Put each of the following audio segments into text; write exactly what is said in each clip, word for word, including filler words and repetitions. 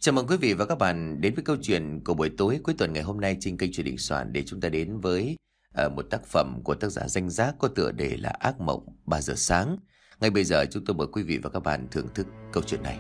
Chào mừng quý vị và các bạn đến với câu chuyện của buổi tối cuối tuần ngày hôm nay trên kênh Chuyện Đình Soạn, để chúng ta đến với uh, một tác phẩm của tác giả Danh Giác có tựa đề là Ác Mộng ba giờ sáng. Ngay bây giờ chúng tôi mời quý vị và các bạn thưởng thức câu chuyện này.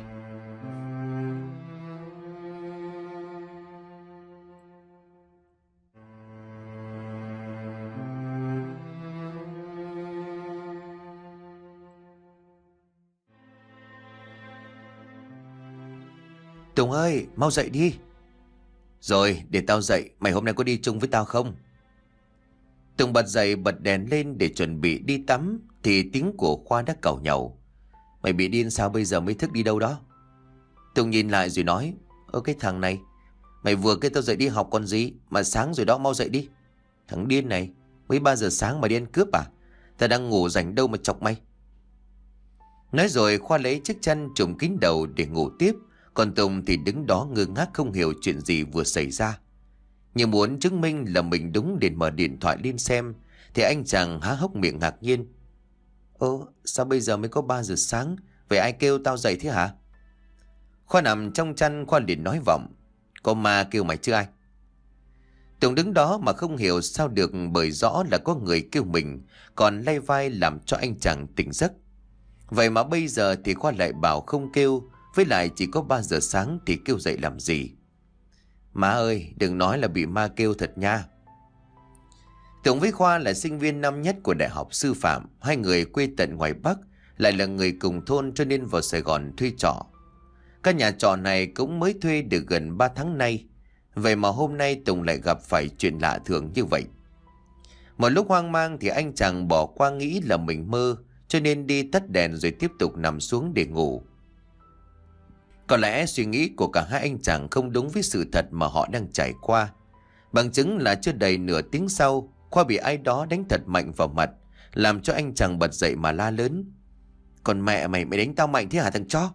Tùng ơi, mau dậy đi. Rồi, để tao dậy, mày hôm nay có đi chung với tao không? Tùng bật dậy, bật đèn lên để chuẩn bị đi tắm, thì tiếng của Khoa đã càu nhàu. Mày bị điên sao bây giờ mới thức đi đâu đó? Tùng nhìn lại rồi nói, ơ cái thằng này, mày vừa kêu tao dậy đi học còn gì, mà sáng rồi đó, mau dậy đi. Thằng điên này, mới ba giờ sáng mà đi ăn cướp à? Tao đang ngủ rảnh đâu mà chọc mày. Nói rồi Khoa lấy chiếc chăn trùm kín đầu để ngủ tiếp. Còn Tùng thì đứng đó ngơ ngác không hiểu chuyện gì vừa xảy ra. Nhưng muốn chứng minh là mình đúng để mở điện thoại lên xem, thì anh chàng há hốc miệng ngạc nhiên. Ơ, sao bây giờ mới có ba giờ sáng? Vậy ai kêu tao dậy thế hả? Khoa nằm trong chăn, Khoa liền nói vọng. Có ma kêu mày chứ ai? Tùng đứng đó mà không hiểu sao được, bởi rõ là có người kêu mình, còn lay vai làm cho anh chàng tỉnh giấc. Vậy mà bây giờ thì Khoa lại bảo không kêu. Với lại chỉ có ba giờ sáng thì kêu dậy làm gì? Má ơi, đừng nói là bị ma kêu thật nha. Tùng với Khoa là sinh viên năm nhất của Đại học Sư phạm. Hai người quê tận ngoài Bắc, lại là người cùng thôn cho nên vào Sài Gòn thuê trọ. Căn nhà trọ này cũng mới thuê được gần ba tháng nay. Vậy mà hôm nay Tùng lại gặp phải chuyện lạ thường như vậy. Một lúc hoang mang thì anh chàng bỏ qua nghĩ là mình mơ, cho nên đi tắt đèn rồi tiếp tục nằm xuống để ngủ. Có lẽ suy nghĩ của cả hai anh chàng không đúng với sự thật mà họ đang trải qua. Bằng chứng là chưa đầy nửa tiếng sau, Khoa bị ai đó đánh thật mạnh vào mặt, làm cho anh chàng bật dậy mà la lớn. Còn mẹ mày, mày đánh tao mạnh thế hả thằng chó?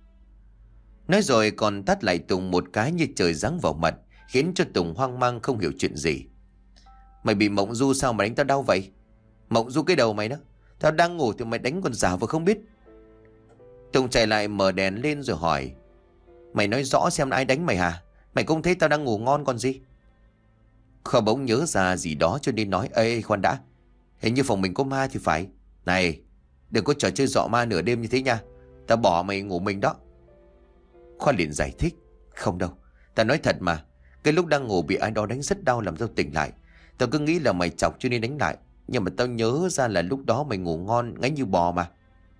Nói rồi còn tát lại Tùng một cái như trời giáng vào mặt, khiến cho Tùng hoang mang không hiểu chuyện gì. Mày bị mộng du sao mà đánh tao đau vậy? Mộng du cái đầu mày đó. Tao đang ngủ thì mày đánh còn giả vờ không biết. Tùng chạy lại mở đèn lên rồi hỏi. Mày nói rõ xem ai đánh mày hả? Mày không thấy tao đang ngủ ngon còn gì? Khoa bỗng nhớ ra gì đó cho nên nói. Ê khoan đã, hình như phòng mình có ma thì phải. Này, đừng có trò chơi dọ ma nửa đêm như thế nha. Tao bỏ mày ngủ mình đó. Khoa liền giải thích. Không đâu, tao nói thật mà. Cái lúc đang ngủ bị ai đó đánh rất đau làm tao tỉnh lại. Tao cứ nghĩ là mày chọc cho nên đánh lại. Nhưng mà tao nhớ ra là lúc đó mày ngủ ngon ngáy như bò mà.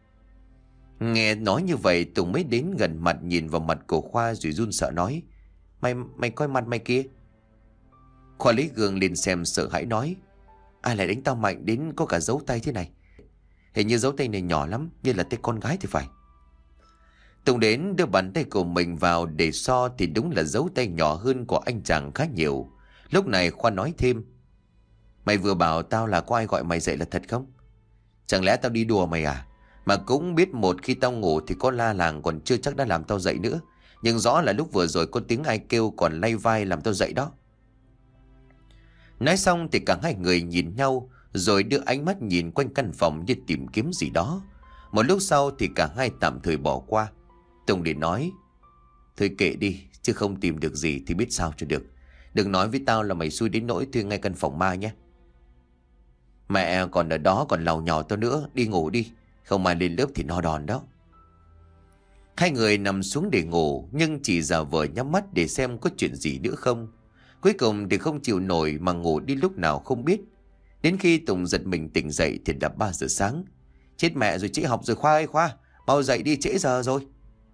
Nghe nói như vậy Tùng mới đến gần mặt, nhìn vào mặt của Khoa rồi run sợ nói. Mày mày coi mặt mày kia. Khoa lấy gương lên xem sợ hãi nói. Ai lại đánh tao mạnh đến có cả dấu tay thế này? Hình như dấu tay này nhỏ lắm, như là tay con gái thì phải. Tùng đến đưa bàn tay của mình vào để so thì đúng là dấu tay nhỏ hơn của anh chàng khá nhiều. Lúc này Khoa nói thêm. Mày vừa bảo tao là có ai gọi mày dậy là thật không? Chẳng lẽ tao đi đùa mày à? Mà cũng biết một khi tao ngủ thì có la làng còn chưa chắc đã làm tao dậy nữa. Nhưng rõ là lúc vừa rồi có tiếng ai kêu còn lay vai làm tao dậy đó. Nói xong thì cả hai người nhìn nhau, rồi đưa ánh mắt nhìn quanh căn phòng như tìm kiếm gì đó. Một lúc sau thì cả hai tạm thời bỏ qua. Tùng để nói. Thôi kệ đi, chứ không tìm được gì thì biết sao cho được. Đừng nói với tao là mày xui đến nỗi thuê ngay căn phòng ma nhé. Mẹ còn ở đó còn làu nhàu tao nữa. Đi ngủ đi, không ai lên lớp thì no đòn đó. Hai người nằm xuống để ngủ, nhưng chỉ giả vờ nhắm mắt để xem có chuyện gì nữa không. Cuối cùng thì không chịu nổi mà ngủ đi lúc nào không biết. Đến khi Tùng giật mình tỉnh dậy thì đã ba giờ sáng. Chết mẹ rồi, trễ học rồi Khoa ơi Khoa, mau dậy đi, trễ giờ rồi.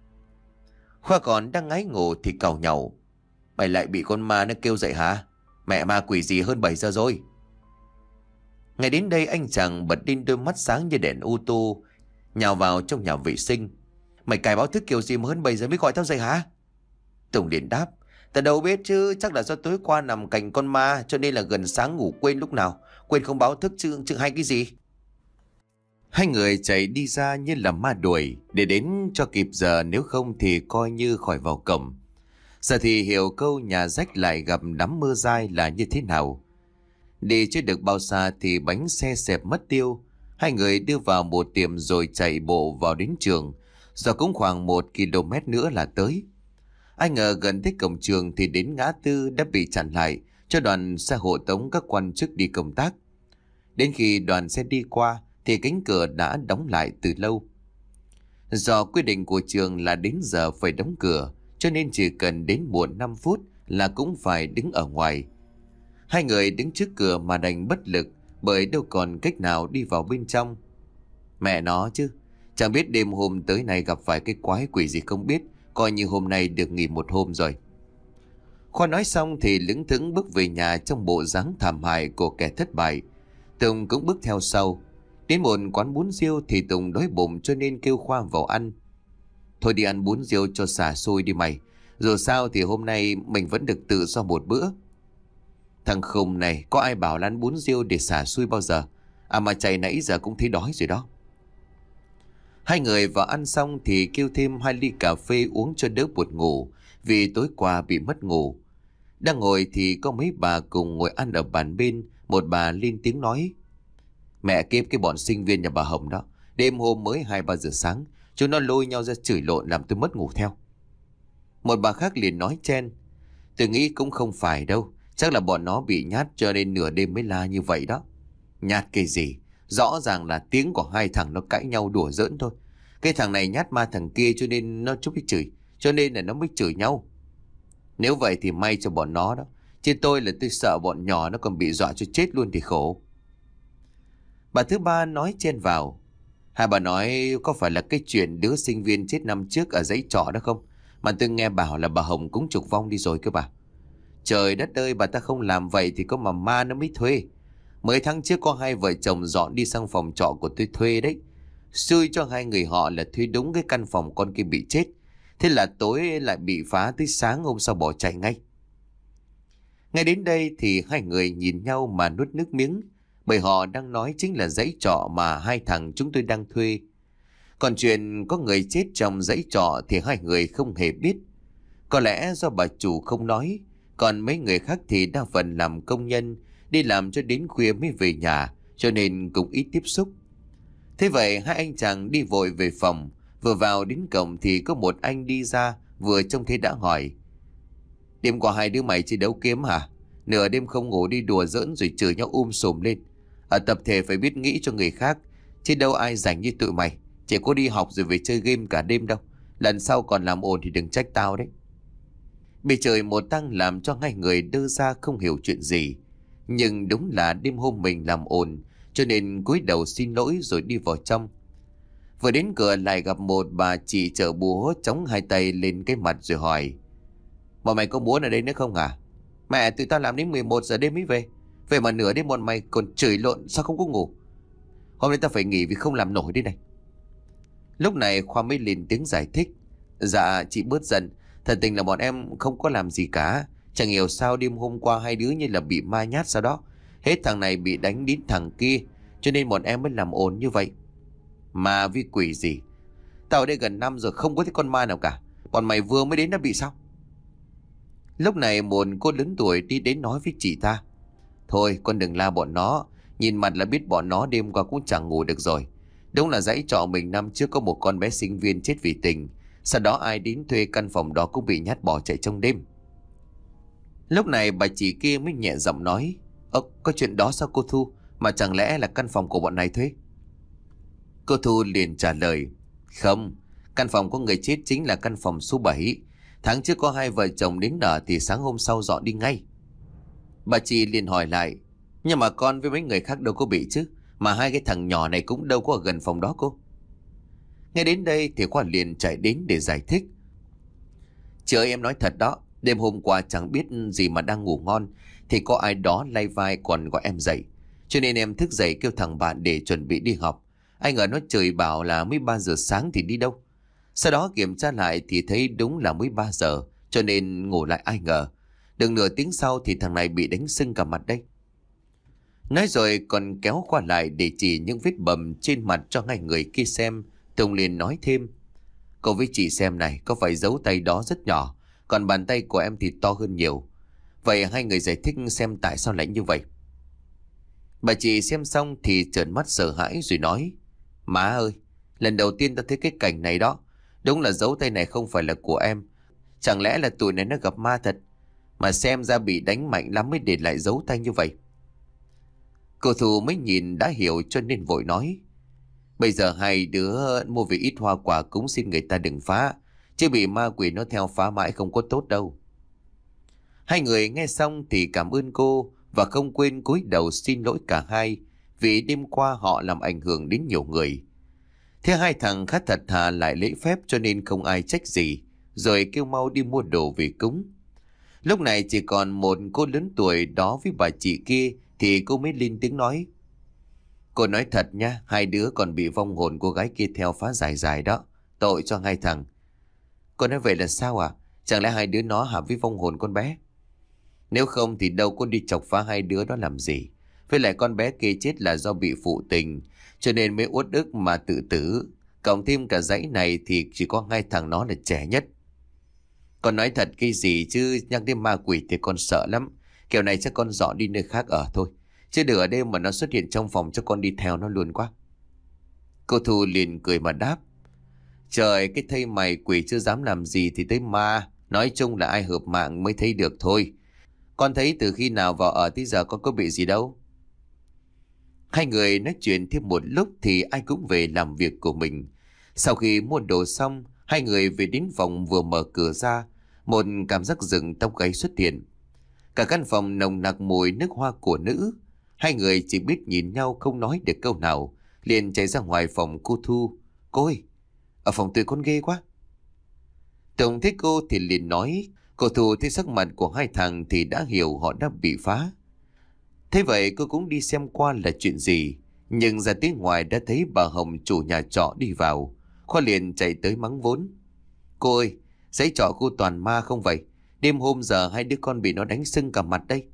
Khoa còn đang ngáy ngủ thì càu nhàu. Mày lại bị con ma nó kêu dậy hả? Mẹ ma quỷ gì, hơn bảy giờ rồi. Ngay đến đây anh chàng bật lên đôi mắt sáng như đèn ô tô, nhào vào trong nhà vệ sinh. Mày cài báo thức kiểu gì mà hơn bảy giờ mới gọi tao dậy hả? Tùng liền đáp. Tao đâu biết chứ, chắc là do tối qua nằm cạnh con ma cho nên là gần sáng ngủ quên lúc nào. Quên không báo thức chứ, chứ hay cái gì. Hai người chạy đi ra như là ma đuổi để đến cho kịp giờ, nếu không thì coi như khỏi vào cổng. Giờ thì hiểu câu nhà rách lại gặp đám mưa dai là như thế nào. Đi chưa được bao xa thì bánh xe xẹp mất tiêu. Hai người đưa vào một tiệm rồi chạy bộ vào đến trường. Giờ cũng khoảng một ki lô mét nữa là tới. Ai ngờ gần tới cổng trường thì đến ngã tư đã bị chặn lại cho đoàn xe hộ tống các quan chức đi công tác. Đến khi đoàn xe đi qua thì cánh cửa đã đóng lại từ lâu. Do quy định của trường là đến giờ phải đóng cửa, cho nên chỉ cần đến muộn năm phút là cũng phải đứng ở ngoài. Hai người đứng trước cửa mà đành bất lực, bởi đâu còn cách nào đi vào bên trong. Mẹ nó chứ, chẳng biết đêm hôm tới này gặp phải cái quái quỷ gì không biết, coi như hôm nay được nghỉ một hôm rồi. Khoa nói xong thì lững thững bước về nhà trong bộ dáng thảm hại của kẻ thất bại. Tùng cũng bước theo sau. Đến một quán bún riêu thì Tùng đói bụng cho nên kêu Khoa vào ăn. Thôi đi ăn bún riêu cho xả xôi đi mày. Dù sao thì hôm nay mình vẫn được tự do một bữa. Thằng khùng này, có ai bảo là ăn bún riêu để xả xui bao giờ? À mà chạy nãy giờ cũng thấy đói rồi đó. Hai người vào ăn xong thì kêu thêm hai ly cà phê uống cho đỡ buồn ngủ, vì tối qua bị mất ngủ. Đang ngồi thì có mấy bà cùng ngồi ăn ở bàn bên. Một bà lên tiếng nói: Mẹ kiếp cái bọn sinh viên nhà bà Hồng đó, đêm hôm mới hai ba giờ sáng chúng nó lôi nhau ra chửi lộn làm tôi mất ngủ theo. Một bà khác liền nói chen: Tôi nghĩ cũng không phải đâu, chắc là bọn nó bị nhát cho nên nửa đêm mới la như vậy đó. Nhát cái gì, rõ ràng là tiếng của hai thằng nó cãi nhau đùa giỡn thôi. Cái thằng này nhát ma thằng kia cho nên nó chúc cái chửi, cho nên là nó mới chửi nhau. Nếu vậy thì may cho bọn nó đó, chứ tôi là tôi sợ bọn nhỏ nó còn bị dọa cho chết luôn thì khổ. Bà thứ ba nói chen vào: Hai bà nói có phải là cái chuyện đứa sinh viên chết năm trước ở dãy trọ đó không? Mà tôi nghe bảo là bà Hồng cũng trục vong đi rồi cơ bà. Trời đất ơi, bà ta không làm vậy thì có mà ma nó mới thuê. Mấy tháng trước có hai vợ chồng dọn đi sang phòng trọ của tôi thuê đấy. Xui cho hai người họ là thuê đúng cái căn phòng con kia bị chết. Thế là tối lại bị phá tới sáng hôm sau bỏ chạy ngay. Ngay đến đây thì hai người nhìn nhau mà nuốt nước miếng, bởi họ đang nói chính là dãy trọ mà hai thằng chúng tôi đang thuê. Còn chuyện có người chết trong dãy trọ thì hai người không hề biết. Có lẽ do bà chủ không nói, còn mấy người khác thì đa phần làm công nhân, đi làm cho đến khuya mới về nhà, cho nên cũng ít tiếp xúc. Thế vậy hai anh chàng đi vội về phòng. Vừa vào đến cổng thì có một anh đi ra, vừa trông thấy đã hỏi: Đêm qua hai đứa mày chơi đấu kiếm hả? Nửa đêm không ngủ đi đùa giỡn rồi chửi nhau um sùm lên. Ở tập thể phải biết nghĩ cho người khác, chứ đâu ai rảnh như tụi mày, chỉ có đi học rồi về chơi game cả đêm đâu. Lần sau còn làm ồn thì đừng trách tao đấy. Bị trời một tăng làm cho hai người đơ ra không hiểu chuyện gì. Nhưng đúng là đêm hôm mình làm ồn, cho nên cúi đầu xin lỗi rồi đi vào trong. Vừa đến cửa lại gặp một bà chị chở búa chống hai tay lên cái mặt rồi hỏi: Bọn mày có muốn ở đây nữa không hả? Mẹ tụi tao làm đến mười một giờ đêm mới về. Về mà nửa đêm bọn mày còn chửi lộn, sao không có ngủ? Hôm nay tao phải nghỉ vì không làm nổi đây này. Lúc này Khoa mới lên tiếng giải thích: Dạ chị bớt giận, thật tình là bọn em không có làm gì cả. Chẳng hiểu sao đêm hôm qua hai đứa như là bị ma nhát sao đó. Hết thằng này bị đánh đến thằng kia, cho nên bọn em mới làm ồn như vậy. Ma với quỷ gì? Tao ở đây gần năm rồi không có thấy con ma nào cả. Bọn mày vừa mới đến đã bị sao? Lúc này một cô lớn tuổi đi đến nói với chị ta: Thôi con đừng la bọn nó, nhìn mặt là biết bọn nó đêm qua cũng chẳng ngủ được rồi. Đúng là dãy trọ mình năm trước có một con bé sinh viên chết vì tình. Sau đó ai đến thuê căn phòng đó cũng bị nhát bỏ chạy trong đêm. Lúc này bà chị kia mới nhẹ giọng nói: Ơ, có chuyện đó sao cô Thu? Mà chẳng lẽ là căn phòng của bọn này thuê? Cô Thu liền trả lời: Không, căn phòng có người chết chính là căn phòng số bảy. Tháng trước có hai vợ chồng đến ở thì sáng hôm sau dọn đi ngay. Bà chị liền hỏi lại: Nhưng mà con với mấy người khác đâu có bị chứ? Mà hai cái thằng nhỏ này cũng đâu có ở gần phòng đó cô. Nghe đến đây thì Khoa liền chạy đến để giải thích: Chị ơi, em nói thật đó, đêm hôm qua chẳng biết gì mà đang ngủ ngon thì có ai đó lay vai còn gọi em dậy. Cho nên em thức dậy kêu thằng bạn để chuẩn bị đi học. Anh ngờ nó chửi bảo là mới ba giờ sáng thì đi đâu. Sau đó kiểm tra lại thì thấy đúng là mới ba giờ, cho nên ngủ lại ai ngờ. Được nửa tiếng sau thì thằng này bị đánh sưng cả mặt đây. Nói rồi còn kéo qua lại để chỉ những vết bầm trên mặt cho hai người kia xem. Tùng liền nói thêm: Cậu với chị xem này, có phải dấu tay đó rất nhỏ, còn bàn tay của em thì to hơn nhiều. Vậy hai người giải thích xem tại sao lại như vậy. Bà chị xem xong thì trợn mắt sợ hãi rồi nói: Má ơi, lần đầu tiên ta thấy cái cảnh này đó. Đúng là dấu tay này không phải là của em. Chẳng lẽ là tụi này nó gặp ma thật, mà xem ra bị đánh mạnh lắm mới để lại dấu tay như vậy. Cô Thu mới nhìn đã hiểu cho nên vội nói: Bây giờ hai đứa mua về ít hoa quả cúng xin người ta đừng phá, chứ bị ma quỷ nó theo phá mãi không có tốt đâu. Hai người nghe xong thì cảm ơn cô và không quên cúi đầu xin lỗi cả hai vì đêm qua họ làm ảnh hưởng đến nhiều người. Thế hai thằng khá thật thà lại lễ phép cho nên không ai trách gì, rồi kêu mau đi mua đồ về cúng. Lúc này chỉ còn một cô lớn tuổi đó với bà chị kia thì cô mới lên tiếng nói: Cô nói thật nha, hai đứa còn bị vong hồn cô gái kia theo phá dài dài đó. Tội cho hai thằng. Cô nói vậy là sao à? Chẳng lẽ hai đứa nó hợp với vong hồn con bé? Nếu không thì đâu có đi chọc phá hai đứa đó làm gì. Với lại con bé kia chết là do bị phụ tình, cho nên mới uất ức mà tự tử. Cộng thêm cả dãy này thì chỉ có hai thằng nó là trẻ nhất. Con nói thật cái gì chứ, nhắc đến ma quỷ thì con sợ lắm. Kiểu này chắc con dọn đi nơi khác ở thôi. Chứ đừng ở đây mà nó xuất hiện trong phòng cho con đi theo nó luôn quá. Cô Thu liền cười mà đáp: Trời, cái thây mày quỷ chưa dám làm gì thì tới ma. Nói chung là ai hợp mạng mới thấy được thôi. Con thấy từ khi nào vào ở tới giờ con có bị gì đâu. Hai người nói chuyện thêm một lúc thì ai cũng về làm việc của mình. Sau khi mua đồ xong, hai người về đến phòng vừa mở cửa ra, một cảm giác rừng tóc gáy xuất hiện. Cả căn phòng nồng nặc mùi nước hoa của nữ. Hai người chỉ biết nhìn nhau không nói được câu nào, liền chạy ra ngoài phòng cô Thu. Cô ơi, ở phòng tụi con ghê quá. Tùng thấy cô thì liền nói. Cô Thu thấy sắc mặt của hai thằng thì đã hiểu họ đã bị phá. Thế vậy cô cũng đi xem qua là chuyện gì. Nhưng ra tới ngoài đã thấy bà Hồng chủ nhà trọ đi vào. Khoa liền chạy tới mắng vốn: Cô ơi, dãy trọ cô toàn ma không vậy? Đêm hôm giờ hai đứa con bị nó đánh sưng cả mặt đây.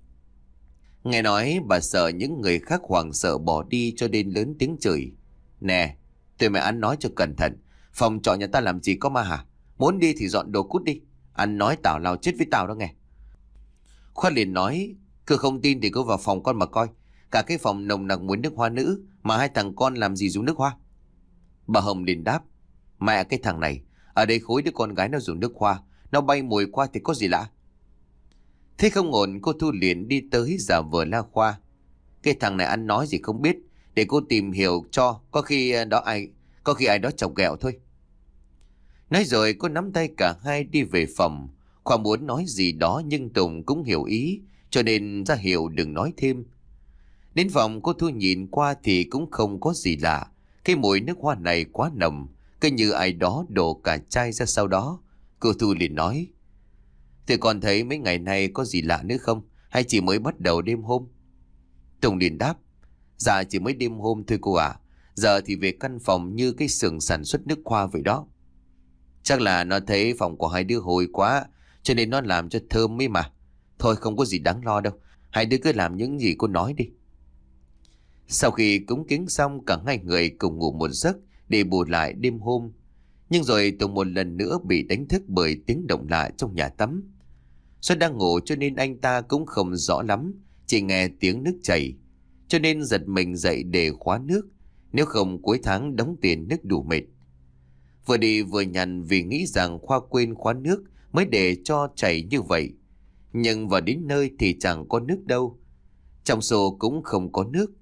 Nghe nói bà sợ những người khác hoảng sợ bỏ đi cho nên lớn tiếng chửi: Nè, tụi mày ăn nói cho cẩn thận. Phòng trọ nhà ta làm gì có ma hả? Muốn đi thì dọn đồ cút đi. Ăn nói tào lao chết với tao đó nghe. Khoa liền nói: Cứ không tin thì cứ vào phòng con mà coi. Cả cái phòng nồng nặc mùi nước hoa nữ, mà hai thằng con làm gì dùng nước hoa? Bà Hồng liền đáp: Mẹ cái thằng này, ở đây khối đứa con gái nó dùng nước hoa, nó bay mùi qua thì có gì lạ. Thế không ổn, cô Thu liền đi tới giả vờ la Khoa: Cái thằng này ăn nói gì không biết, để cô tìm hiểu cho, có khi đó ai có khi ai đó chọc ghẹo thôi. Nói rồi cô nắm tay cả hai đi về phòng. Khoa muốn nói gì đó nhưng Tùng cũng hiểu ý, cho nên ra hiệu đừng nói thêm. Đến phòng cô Thu nhìn qua thì cũng không có gì lạ. Cái mùi nước hoa này quá nồng, cứ như ai đó đổ cả chai ra sau đó. Cô Thu liền nói: Thì còn thấy mấy ngày nay có gì lạ nữa không? Hay chỉ mới bắt đầu đêm hôm? Tùng liền đáp: Dạ chỉ mới đêm hôm thôi cô ạ. Giờ thì về căn phòng như cái xưởng sản xuất nước hoa vậy đó. Chắc là nó thấy phòng của hai đứa hôi quá, cho nên nó làm cho thơm ấy mà. Thôi không có gì đáng lo đâu. Hai đứa cứ làm những gì cô nói đi. Sau khi cúng kiến xong, cả hai người cùng ngủ một giấc để bù lại đêm hôm. Nhưng rồi Tùng một lần nữa bị đánh thức bởi tiếng động lạ trong nhà tắm. Do đang ngủ cho nên anh ta cũng không rõ lắm, chỉ nghe tiếng nước chảy, cho nên giật mình dậy để khóa nước. Nếu không cuối tháng đóng tiền nước đủ mệt. Vừa đi vừa nhằn vì nghĩ rằng Khoa quên khóa nước mới để cho chảy như vậy. Nhưng vào đến nơi thì chẳng có nước đâu. Trong xô cũng không có nước.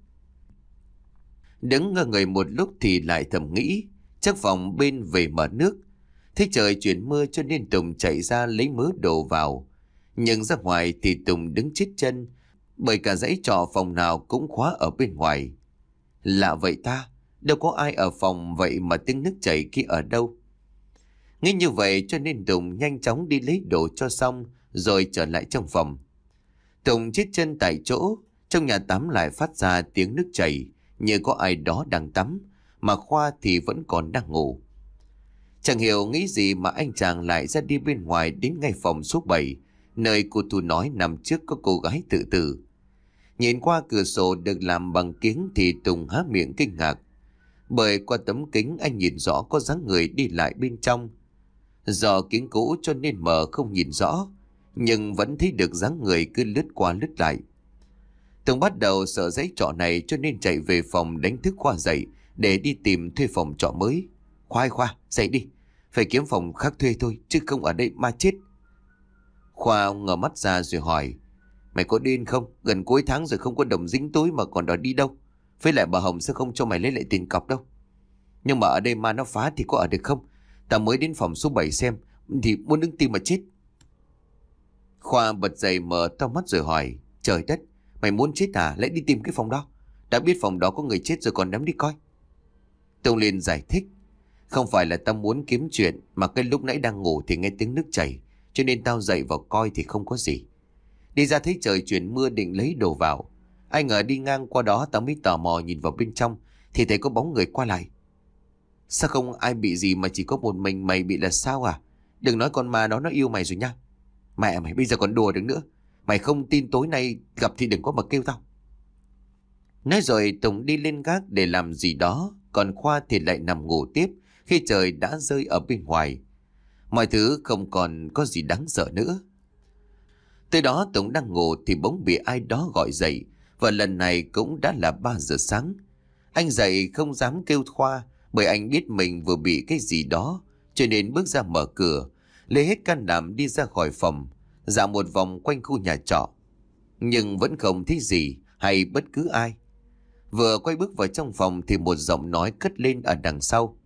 Đứng ngơ người một lúc thì lại thầm nghĩ chắc phòng bên về mở nước. Thế trời chuyển mưa cho nên Tùng chạy ra lấy mớ đồ vào. Nhưng ra ngoài thì Tùng đứng chết chân, bởi cả dãy trọ phòng nào cũng khóa ở bên ngoài. Lạ vậy ta, đâu có ai ở phòng vậy mà tiếng nước chảy kia ở đâu? Nghĩ như vậy cho nên Tùng nhanh chóng đi lấy đồ cho xong rồi trở lại trong phòng. Tùng chết chân tại chỗ, trong nhà tắm lại phát ra tiếng nước chảy như có ai đó đang tắm, mà Khoa thì vẫn còn đang ngủ. Chẳng hiểu nghĩ gì mà anh chàng lại ra đi bên ngoài đến ngay phòng số bảy, nơi cô Thu nói nằm trước có cô gái tự tử. Nhìn qua cửa sổ được làm bằng kiếng thì Tùng há miệng kinh ngạc, bởi qua tấm kính anh nhìn rõ có dáng người đi lại bên trong. Do kiếng cũ cho nên mờ không nhìn rõ, nhưng vẫn thấy được dáng người cứ lướt qua lướt lại. Tùng bắt đầu sợ dãy trọ này cho nên chạy về phòng đánh thức Khoa dậy để đi tìm thuê phòng trọ mới. Khoa ơi Khoa, dậy đi. Phải kiếm phòng khác thuê thôi, chứ không ở đây ma chết. Khoa ngmở mắt ra rồi hỏi, mày có điên không? Gần cuối tháng rồi không có đồng dính túi mà còn đòi đi đâu? Với lại bà Hồng sẽ không cho mày lấy lại tiền cọc đâu. Nhưng mà ở đây ma nó phá thì có ở được không? Tao mới đến phòng số bảy xem, thì muốn đứng tim mà chết. Khoa bật dậy mở to mắt rồi hỏi, trời đất, mày muốn chết à? Lại đi tìm cái phòng đó. Đã biết phòng đó có người chết rồi còn dám đi coi. Tùng liền giải thích, không phải là tao muốn kiếm chuyện, mà cái lúc nãy đang ngủ thì nghe tiếng nước chảy, cho nên tao dậy vào coi thì không có gì. Đi ra thấy trời chuyển mưa định lấy đồ vào. Ai ngờ đi ngang qua đó tao mới tò mò nhìn vào bên trong, thì thấy có bóng người qua lại. Sao không ai bị gì mà chỉ có một mình mày bị là sao à? Đừng nói con ma đó nó yêu mày rồi nha. Mẹ mày bây giờ còn đùa được nữa. Mày không tin tối nay gặp thì đừng có mà kêu tao. Nói rồi Tùng đi lên gác để làm gì đó, còn Khoa thì lại nằm ngủ tiếp khi trời đã rơi ở bên ngoài. Mọi thứ không còn có gì đáng sợ nữa. Tới đó Tùng đang ngủ thì bỗng bị ai đó gọi dậy, và lần này cũng đã là ba giờ sáng. Anh dậy không dám kêu Khoa, bởi anh biết mình vừa bị cái gì đó, cho nên bước ra mở cửa, lấy hết can đảm đi ra khỏi phòng, dạo một vòng quanh khu nhà trọ. Nhưng vẫn không thấy gì hay bất cứ ai. Vừa quay bước vào trong phòng thì một giọng nói cất lên ở đằng sau.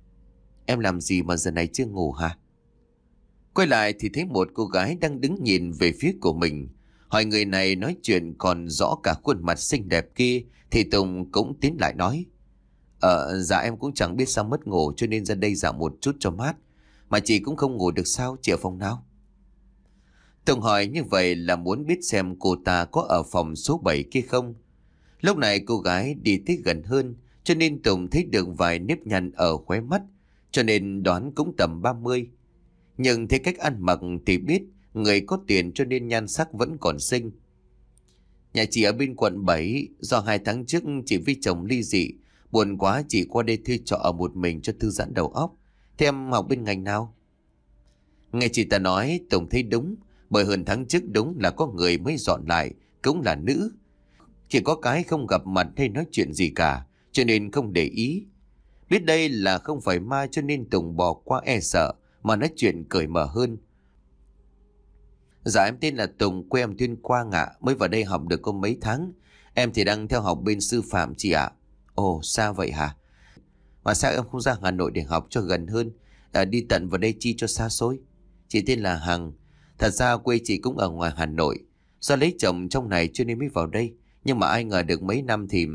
Em làm gì mà giờ này chưa ngủ hả? Quay lại thì thấy một cô gái đang đứng nhìn về phía của mình. Hỏi người này nói chuyện còn rõ cả khuôn mặt xinh đẹp kia, thì Tùng cũng tiến lại nói, Ờ dạ em cũng chẳng biết sao mất ngủ, cho nên ra đây dạo một chút cho mát. Mà chị cũng không ngủ được sao? Chị ở phòng nào? Tùng hỏi như vậy là muốn biết xem cô ta có ở phòng số bảy kia không. Lúc này cô gái đi tới gần hơn, cho nên Tùng thấy được vài nếp nhăn ở khóe mắt, cho nên đoán cũng tầm ba mươi. Nhưng thấy cách ăn mặc thì biết người có tiền, cho nên nhan sắc vẫn còn xinh. Nhà chị ở bên quận bảy, do hai tháng trước chị với chồng ly dị, buồn quá chị qua đây thuê trọ ở một mình cho thư giãn đầu óc. Thế em học bên ngành nào? Nghe chị ta nói Tùng thấy đúng, bởi hơn tháng trước đúng là có người mới dọn lại, cũng là nữ. Chỉ có cái không gặp mặt hay nói chuyện gì cả, cho nên không để ý. Biết đây là không phải ma cho nên Tùng bỏ qua e sợ, mà nói chuyện cởi mở hơn. Dạ em tên là Tùng, quê em Tuyên Quang ạ, mới vào đây học được có mấy tháng. Em thì đang theo học bên sư phạm chị ạ. Ồ sao vậy hả? Mà sao em không ra Hà Nội để học cho gần hơn, à, đi tận vào đây chi cho xa xôi? Chị tên là Hằng. Thật ra quê chị cũng ở ngoài Hà Nội, do lấy chồng trong này cho nên mới vào đây. Nhưng mà ai ngờ được mấy năm thì...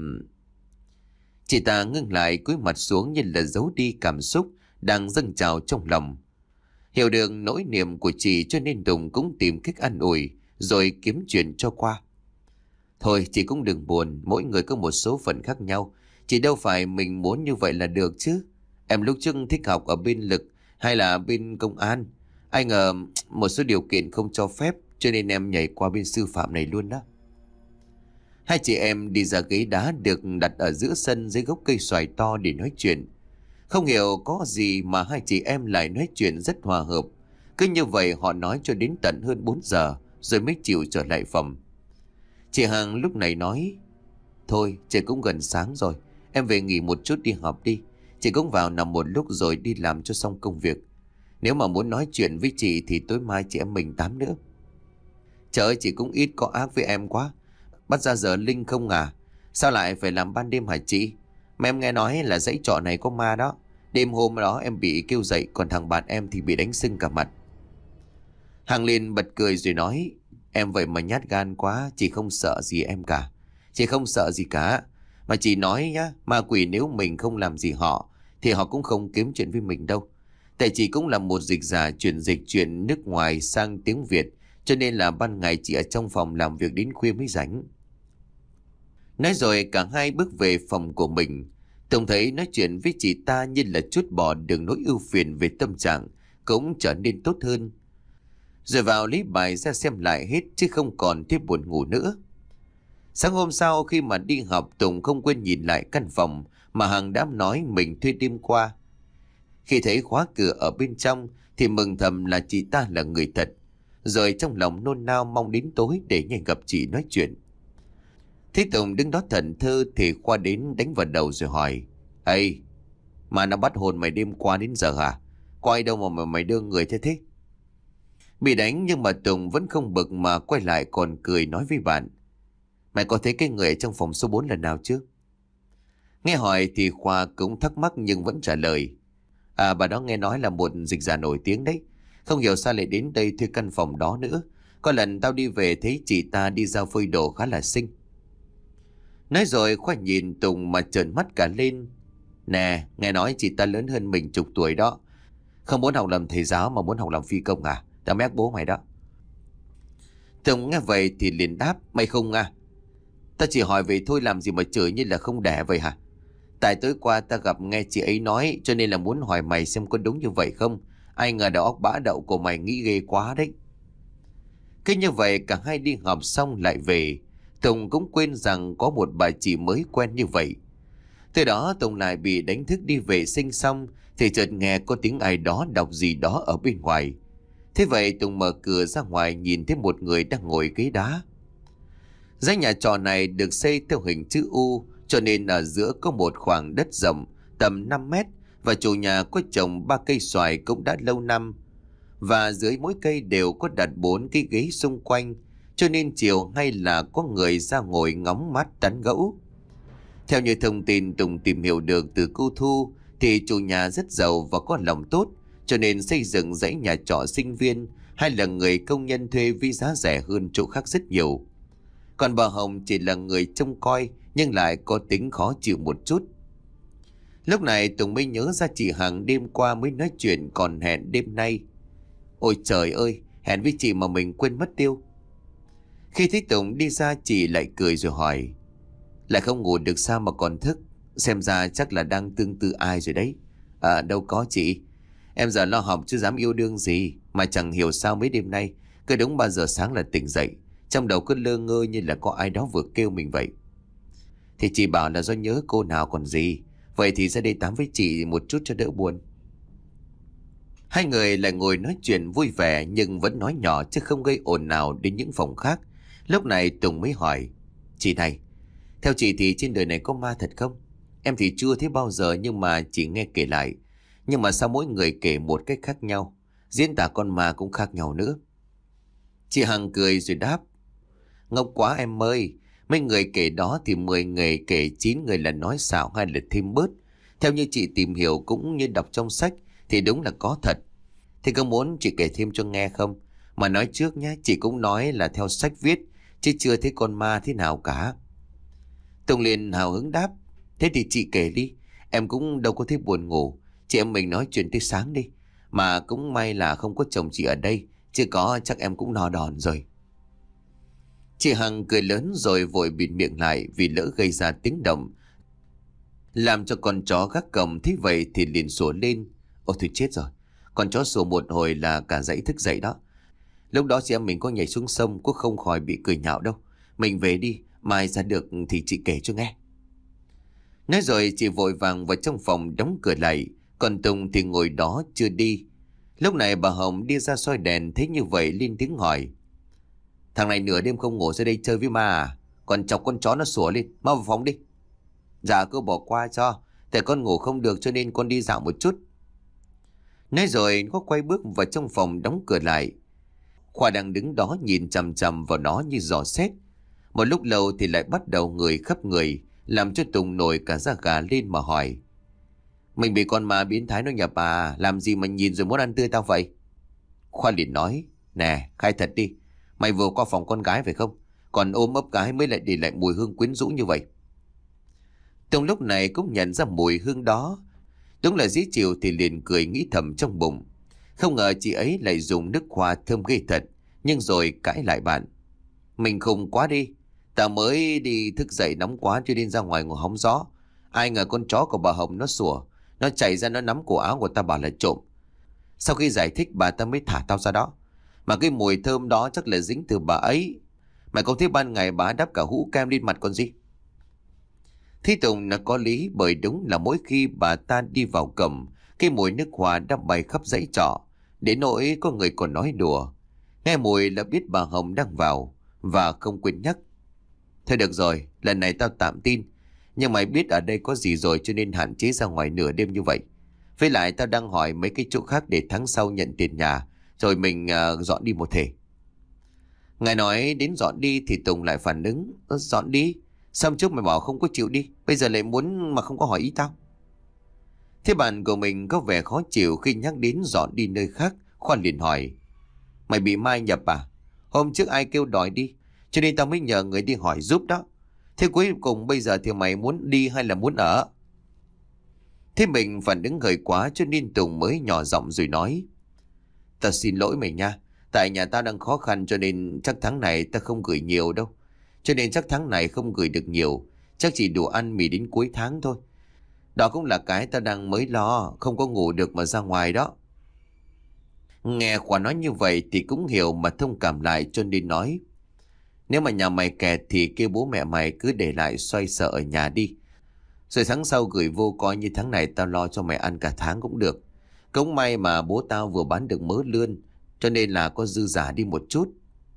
Chị ta ngưng lại, cúi mặt xuống như là giấu đi cảm xúc đang dâng trào trong lòng. Hiểu được nỗi niềm của chị cho nên Tùng cũng tìm cách an ủi, rồi kiếm chuyện cho qua. Thôi chị cũng đừng buồn, mỗi người có một số phận khác nhau. Chị đâu phải mình muốn như vậy là được chứ. Em lúc trước thích học ở bên lực hay là bên công an. Ai ngờ một số điều kiện không cho phép, cho nên em nhảy qua bên sư phạm này luôn đó. Hai chị em đi ra ghế đá được đặt ở giữa sân dưới gốc cây xoài to để nói chuyện. Không hiểu có gì mà hai chị em lại nói chuyện rất hòa hợp. Cứ như vậy họ nói cho đến tận hơn bốn giờ rồi mới chịu trở lại phòng. Chị Hằng lúc này nói, thôi trời cũng gần sáng rồi, em về nghỉ một chút đi học đi. Chị cũng vào nằm một lúc rồi đi làm cho xong công việc. Nếu mà muốn nói chuyện với chị thì tối mai chị em mình tám nữa. Trời ơi chị cũng ít có ác với em quá. Bắt ra giờ linh không à? Sao lại phải làm ban đêm hả chị? Mà em nghe nói là dãy trọ này có ma đó. Đêm hôm đó em bị kêu dậy, còn thằng bạn em thì bị đánh sưng cả mặt. Hằng liền bật cười rồi nói, em vậy mà nhát gan quá, chị không sợ gì em cả. Chị không sợ gì cả. Mà chị nói nhá, ma quỷ nếu mình không làm gì họ thì họ cũng không kiếm chuyện với mình đâu. Tại chị cũng là một dịch giả chuyển dịch chuyện nước ngoài sang tiếng Việt, cho nên là ban ngày chị ở trong phòng làm việc đến khuya mới rảnh. Nói rồi cả hai bước về phòng của mình. Tùng thấy nói chuyện với chị ta như là chút bỏ được nỗi ưu phiền về tâm trạng, cũng trở nên tốt hơn. Rồi vào lấy bài ra xem lại hết, chứ không còn thấy buồn ngủ nữa. Sáng hôm sau khi mà đi học, Tùng không quên nhìn lại căn phòng mà Hằng đã nói mình thuê đêm qua. Khi thấy khóa cửa ở bên trong thì mừng thầm là chị ta là người thật. Rồi trong lòng nôn nao mong đến tối để nhanh gặp chị nói chuyện. Thế Tùng đứng đó thẫn thơ thì Khoa đến đánh vào đầu rồi hỏi, Ê, mà nó bắt hồn mày đêm qua đến giờ hả? Có ai đâu mà, mà mày đưa người thế thế. Bị đánh nhưng mà Tùng vẫn không bực mà quay lại còn cười nói với bạn. Mày có thấy cái người ở trong phòng số bốn lần nào chứ? Nghe hỏi thì Khoa cũng thắc mắc nhưng vẫn trả lời. À, bà đó nghe nói là một dịch giả nổi tiếng đấy. Không hiểu sao lại đến đây thuê căn phòng đó nữa. Có lần tao đi về thấy chị ta đi giao phơi đồ khá là xinh. Nói rồi Khoa nhìn Tùng mà trợn mắt cả lên. Nè, nghe nói chị ta lớn hơn mình chục tuổi đó. Không muốn học làm thầy giáo mà muốn học làm phi công à? Tao mét bố mày đó. Tùng nghe vậy thì liền đáp. Mày không à? Ta chỉ hỏi vậy thôi, làm gì mà chửi như là không đẻ vậy hả? Tại tối qua ta gặp nghe chị ấy nói, cho nên là muốn hỏi mày xem có đúng như vậy không. Ai ngờ đầu óc bã đậu của mày nghĩ ghê quá đấy. Cứ như vậy cả hai đi học xong lại về. Tùng cũng quên rằng có một bà chị mới quen như vậy. Từ đó Tùng lại bị đánh thức đi vệ sinh xong thì chợt nghe có tiếng ai đó đọc gì đó ở bên ngoài. Thế vậy Tùng mở cửa ra ngoài nhìn thấy một người đang ngồi ghế đá. Dãy nhà trọ này được xây theo hình chữ U, cho nên ở giữa có một khoảng đất rộng tầm năm mét và chủ nhà có trồng ba cây xoài cũng đã lâu năm. Và dưới mỗi cây đều có đặt bốn cái ghế xung quanh, cho nên chiều hay là có người ra ngồi ngóng mát tán gẫu. Theo như thông tin Tùng tìm hiểu được từ cô Thu thì chủ nhà rất giàu và có lòng tốt, cho nên xây dựng dãy nhà trọ sinh viên hay là người công nhân thuê với giá rẻ hơn chỗ khác rất nhiều. Còn bà Hồng chỉ là người trông coi nhưng lại có tính khó chịu một chút. Lúc này Tùng mới nhớ ra chị Hằng đêm qua mới nói chuyện còn hẹn đêm nay. Ôi trời ơi, hẹn với chị mà mình quên mất tiêu. Khi thấy Tùng đi ra chị lại cười rồi hỏi. Lại không ngủ được sao mà còn thức? Xem ra chắc là đang tương tư ai rồi đấy. À đâu có chị. Em giờ lo học chứ dám yêu đương gì. Mà chẳng hiểu sao mấy đêm nay cứ đúng ba giờ sáng là tỉnh dậy. Trong đầu cứ lơ ngơ như là có ai đó vừa kêu mình vậy. Thì chị bảo là do nhớ cô nào còn gì. Vậy thì ra đây tám với chị một chút cho đỡ buồn. Hai người lại ngồi nói chuyện vui vẻ nhưng vẫn nói nhỏ chứ không gây ồn nào đến những phòng khác. Lúc này Tùng mới hỏi. Chị này, theo chị thì trên đời này có ma thật không? Em thì chưa thấy bao giờ nhưng mà chỉ nghe kể lại. Nhưng mà sao mỗi người kể một cách khác nhau? Diễn tả con ma cũng khác nhau nữa. Chị Hằng cười rồi đáp. Ngốc quá em ơi. Mấy người kể đó thì mười người kể chín người là nói xạo hay là thêm bớt. Theo như chị tìm hiểu cũng như đọc trong sách thì đúng là có thật. Thì có muốn chị kể thêm cho nghe không? Mà nói trước nhé, chị cũng nói là theo sách viết chứ chưa thấy con ma thế nào cả. Tùng liền hào hứng đáp. Thế thì chị kể đi. Em cũng đâu có thấy buồn ngủ. Chị em mình nói chuyện tới sáng đi. Mà cũng may là không có chồng chị ở đây. Chứ có chắc em cũng no đòn rồi. Chị Hằng cười lớn rồi vội bịt miệng lại vì lỡ gây ra tiếng động, làm cho con chó gác cổng thấy vậy thì liền sủa lên. Ôi thôi chết rồi. Con chó sủa một hồi là cả dãy thức dậy đó. Lúc đó chị em mình có nhảy xuống sông cũng không khỏi bị cười nhạo đâu. Mình về đi, mai ra được thì chị kể cho nghe. Nói rồi chị vội vàng vào trong phòng đóng cửa lại. Còn Tùng thì ngồi đó chưa đi. Lúc này bà Hồng đi ra soi đèn thấy như vậy lên tiếng hỏi. Thằng này nửa đêm không ngủ ra đây chơi với ma à? Còn chọc con chó nó sủa lên, mau vào phòng đi. Dạ cứ bỏ qua cho. Tại con ngủ không được cho nên con đi dạo một chút. Nói rồi nó quay bước vào trong phòng đóng cửa lại. Khoa đang đứng đó nhìn chằm chằm vào nó như dò xét. Một lúc lâu thì lại bắt đầu ngửi khắp người, làm cho Tùng nổi cả da gà lên mà hỏi. Mình bị con ma biến thái nó nhập à? Làm gì mà nhìn rồi muốn ăn tươi tao vậy? Khoa liền nói. Nè, khai thật đi. Mày vừa qua phòng con gái phải không? Còn ôm ấp gái mới lại để lại mùi hương quyến rũ như vậy. Tùng lúc này cũng nhận ra mùi hương đó. Đúng là dễ chịu thì liền cười nghĩ thầm trong bụng. Không ngờ chị ấy lại dùng nước hoa thơm ghê thật. Nhưng rồi cãi lại bạn. Mình khùng quá đi. Tao mới đi thức dậy nóng quá cho nên ra ngoài ngồi hóng gió. Ai ngờ con chó của bà Hồng nó sủa. Nó chạy ra nó nắm cổ áo của ta bảo là trộm. Sau khi giải thích bà ta mới thả tao ra đó. Mà cái mùi thơm đó chắc là dính từ bà ấy. Mày không thấy ban ngày bà đắp cả hũ kem lên mặt còn gì? Thi Tùng là có lý, bởi đúng là mỗi khi bà ta đi vào cổng, cái mùi nước hoa đã bay khắp dãy trọ. Đến nỗi có người còn nói đùa. Nghe mùi là biết bà Hồng đang vào. Và không quên nhắc. Thôi được rồi, lần này tao tạm tin. Nhưng mày biết ở đây có gì rồi cho nên hạn chế ra ngoài nửa đêm như vậy. Với lại tao đang hỏi mấy cái chỗ khác để tháng sau nhận tiền nhà, rồi mình uh, dọn đi một thể. Ngài nói đến dọn đi thì Tùng lại phản ứng. Ơ, dọn đi? Xong trước mày bảo không có chịu đi, bây giờ lại muốn mà không có hỏi ý tao. Thế bạn của mình có vẻ khó chịu khi nhắc đến dọn đi nơi khác. Khoa liền hỏi: mày bị mai nhập à? Hôm trước ai kêu đòi đi, cho nên tao mới nhờ người đi hỏi giúp đó. Thế cuối cùng bây giờ thì mày muốn đi hay là muốn ở? Thế mình phản ứng gợi quá cho nên Tùng mới nhỏ giọng rồi nói: tao xin lỗi mày nha. Tại nhà tao đang khó khăn cho nên chắc tháng này tao không gửi nhiều đâu. Cho nên chắc tháng này không gửi được nhiều, chắc chỉ đủ ăn mì đến cuối tháng thôi. Đó cũng là cái tao đang mới lo, không có ngủ được mà ra ngoài đó. Nghe Khoa nói như vậy thì cũng hiểu mà thông cảm lại cho nên nói: nếu mà nhà mày kẹt thì kêu bố mẹ mày cứ để lại xoay sở ở nhà đi. Rồi tháng sau gửi vô, coi như tháng này tao lo cho mày ăn cả tháng cũng được. Cũng may mà bố tao vừa bán được mớ lươn, cho nên là có dư giả đi một chút.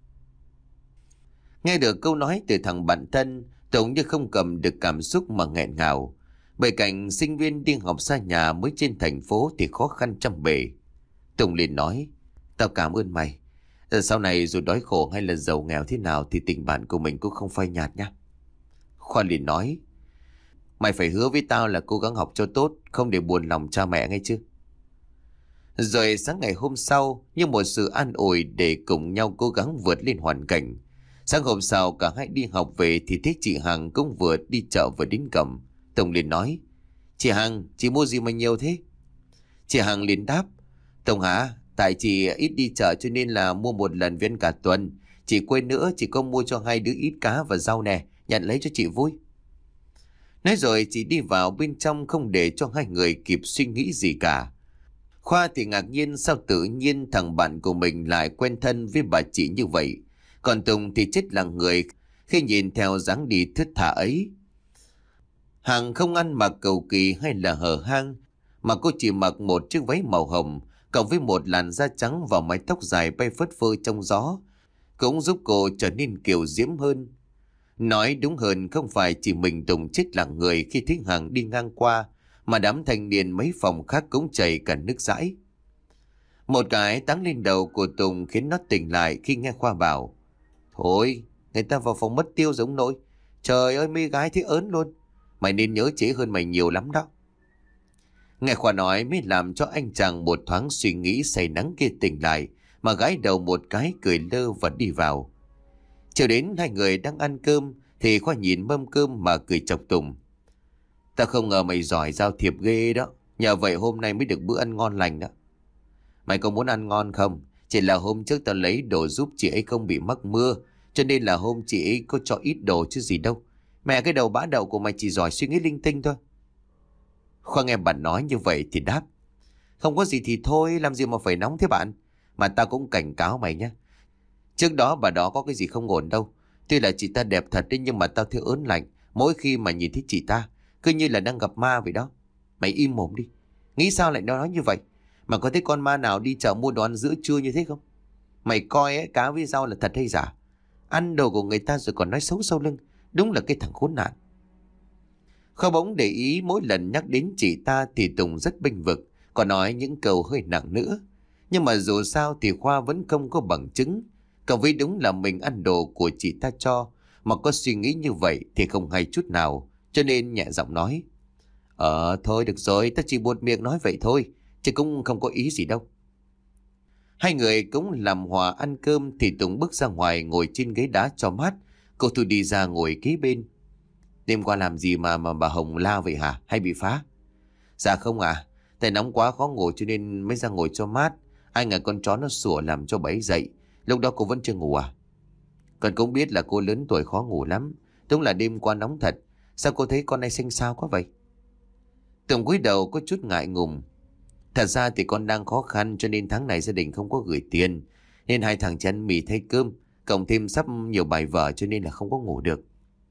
Nghe được câu nói từ thằng bạn thân, Tùng như không cầm được cảm xúc mà nghẹn ngào. Bởi cảnh sinh viên đi học xa nhà mới trên thành phố thì khó khăn trăm bề. Tùng liền nói: tao cảm ơn mày. Sau này dù đói khổ hay là giàu nghèo thế nào thì tình bạn của mình cũng không phai nhạt nha. Khoa liền nói: mày phải hứa với tao là cố gắng học cho tốt, không để buồn lòng cha mẹ nghe chứ. Rồi sáng ngày hôm sau, như một sự an ủi để cùng nhau cố gắng vượt lên hoàn cảnh. Sáng hôm sau cả hai đi học về thì thấy chị Hằng cũng vừa đi chợ vừa đến cầm. Tùng liền nói: chị Hằng, chị mua gì mà nhiều thế? Chị Hằng liền đáp: Tùng hả? Tại chị ít đi chợ cho nên là mua một lần viên cả tuần. Chị quên nữa, chị có mua cho hai đứa ít cá và rau nè, nhận lấy cho chị vui. Nói rồi chị đi vào bên trong không để cho hai người kịp suy nghĩ gì cả. Khoa thì ngạc nhiên sao tự nhiên thằng bạn của mình lại quen thân với bà chị như vậy. Còn Tùng thì chết là người khi nhìn theo dáng đi thướt tha ấy. Hằng không ăn mặc cầu kỳ hay là hở hang, mà cô chỉ mặc một chiếc váy màu hồng cộng với một làn da trắng và mái tóc dài bay phất phơ trong gió, cũng giúp cô trở nên kiều diễm hơn. Nói đúng hơn, không phải chỉ mình Tùng chết lặng người khi thấy Hằng đi ngang qua, mà đám thanh niên mấy phòng khác cũng chảy cả nước dãi. Một cái táng lên đầu của Tùng khiến nó tỉnh lại khi nghe Khoa bảo: thôi, người ta vào phòng mất tiêu giống nỗi. Trời ơi, mấy gái thế ớn luôn. Mày nên nhớ chế hơn mày nhiều lắm đó. Nghe Khoa nói mới làm cho anh chàng một thoáng suy nghĩ say nắng kia tỉnh lại, mà gái đầu một cái cười lơ và đi vào. Chiều đến hai người đang ăn cơm thì Khoa nhìn mâm cơm mà cười chọc Tùng: ta không ngờ mày giỏi giao thiệp ghê đó, nhờ vậy hôm nay mới được bữa ăn ngon lành đó. Mày có muốn ăn ngon không? Chỉ là hôm trước tao lấy đồ giúp chị ấy không bị mắc mưa, cho nên là hôm chị ấy có cho ít đồ chứ gì đâu. Mẹ, cái đầu bã đầu của mày chỉ giỏi suy nghĩ linh tinh thôi. Khoa nghe bạn nói như vậy thì đáp: không có gì thì thôi, làm gì mà phải nóng thế bạn. Mà tao cũng cảnh cáo mày nhé, trước đó bà đó có cái gì không ổn đâu. Tuy là chị ta đẹp thật đấy, nhưng mà tao thấy ớn lạnh mỗi khi mà nhìn thấy chị ta, cứ như là đang gặp ma vậy đó. Mày im mồm đi. Nghĩ sao lại nói như vậy? Mà có thấy con ma nào đi chợ mua đồ ăn giữa trưa như thế không? Mày coi ấy, cá với rau là thật hay giả? Ăn đồ của người ta rồi còn nói xấu sau lưng, đúng là cái thằng khốn nạn. Khoa bỗng để ý mỗi lần nhắc đến chị ta thì Tùng rất bênh vực, còn nói những câu hơi nặng nữa. Nhưng mà dù sao thì Khoa vẫn không có bằng chứng. Cậu với đúng là mình ăn đồ của chị ta cho, mà có suy nghĩ như vậy thì không hay chút nào, cho nên nhẹ giọng nói: Ờ thôi được rồi, ta chỉ buột miệng nói vậy thôi, chứ cũng không có ý gì đâu. Hai người cũng làm hòa ăn cơm thì Tùng bước ra ngoài ngồi trên ghế đá cho mát. Cô Thu đi ra ngồi kế bên. Đêm qua làm gì mà mà bà Hồng la vậy hả? Hay bị phá? Dạ không à, tại nóng quá khó ngủ cho nên mới ra ngồi cho mát. Ai ngờ con chó nó sủa làm cho bà ấy dậy. Lúc đó cô vẫn chưa ngủ à? Con cũng biết là cô lớn tuổi khó ngủ lắm. Đúng là đêm qua nóng thật. Sao cô thấy con này xanh xao quá vậy? Tùng cúi đầu có chút ngại ngùng. Thật ra thì con đang khó khăn cho nên tháng này gia đình không có gửi tiền. Nên hai thằng chăn mì thay cơm, cộng thêm sắp nhiều bài vở cho nên là không có ngủ được.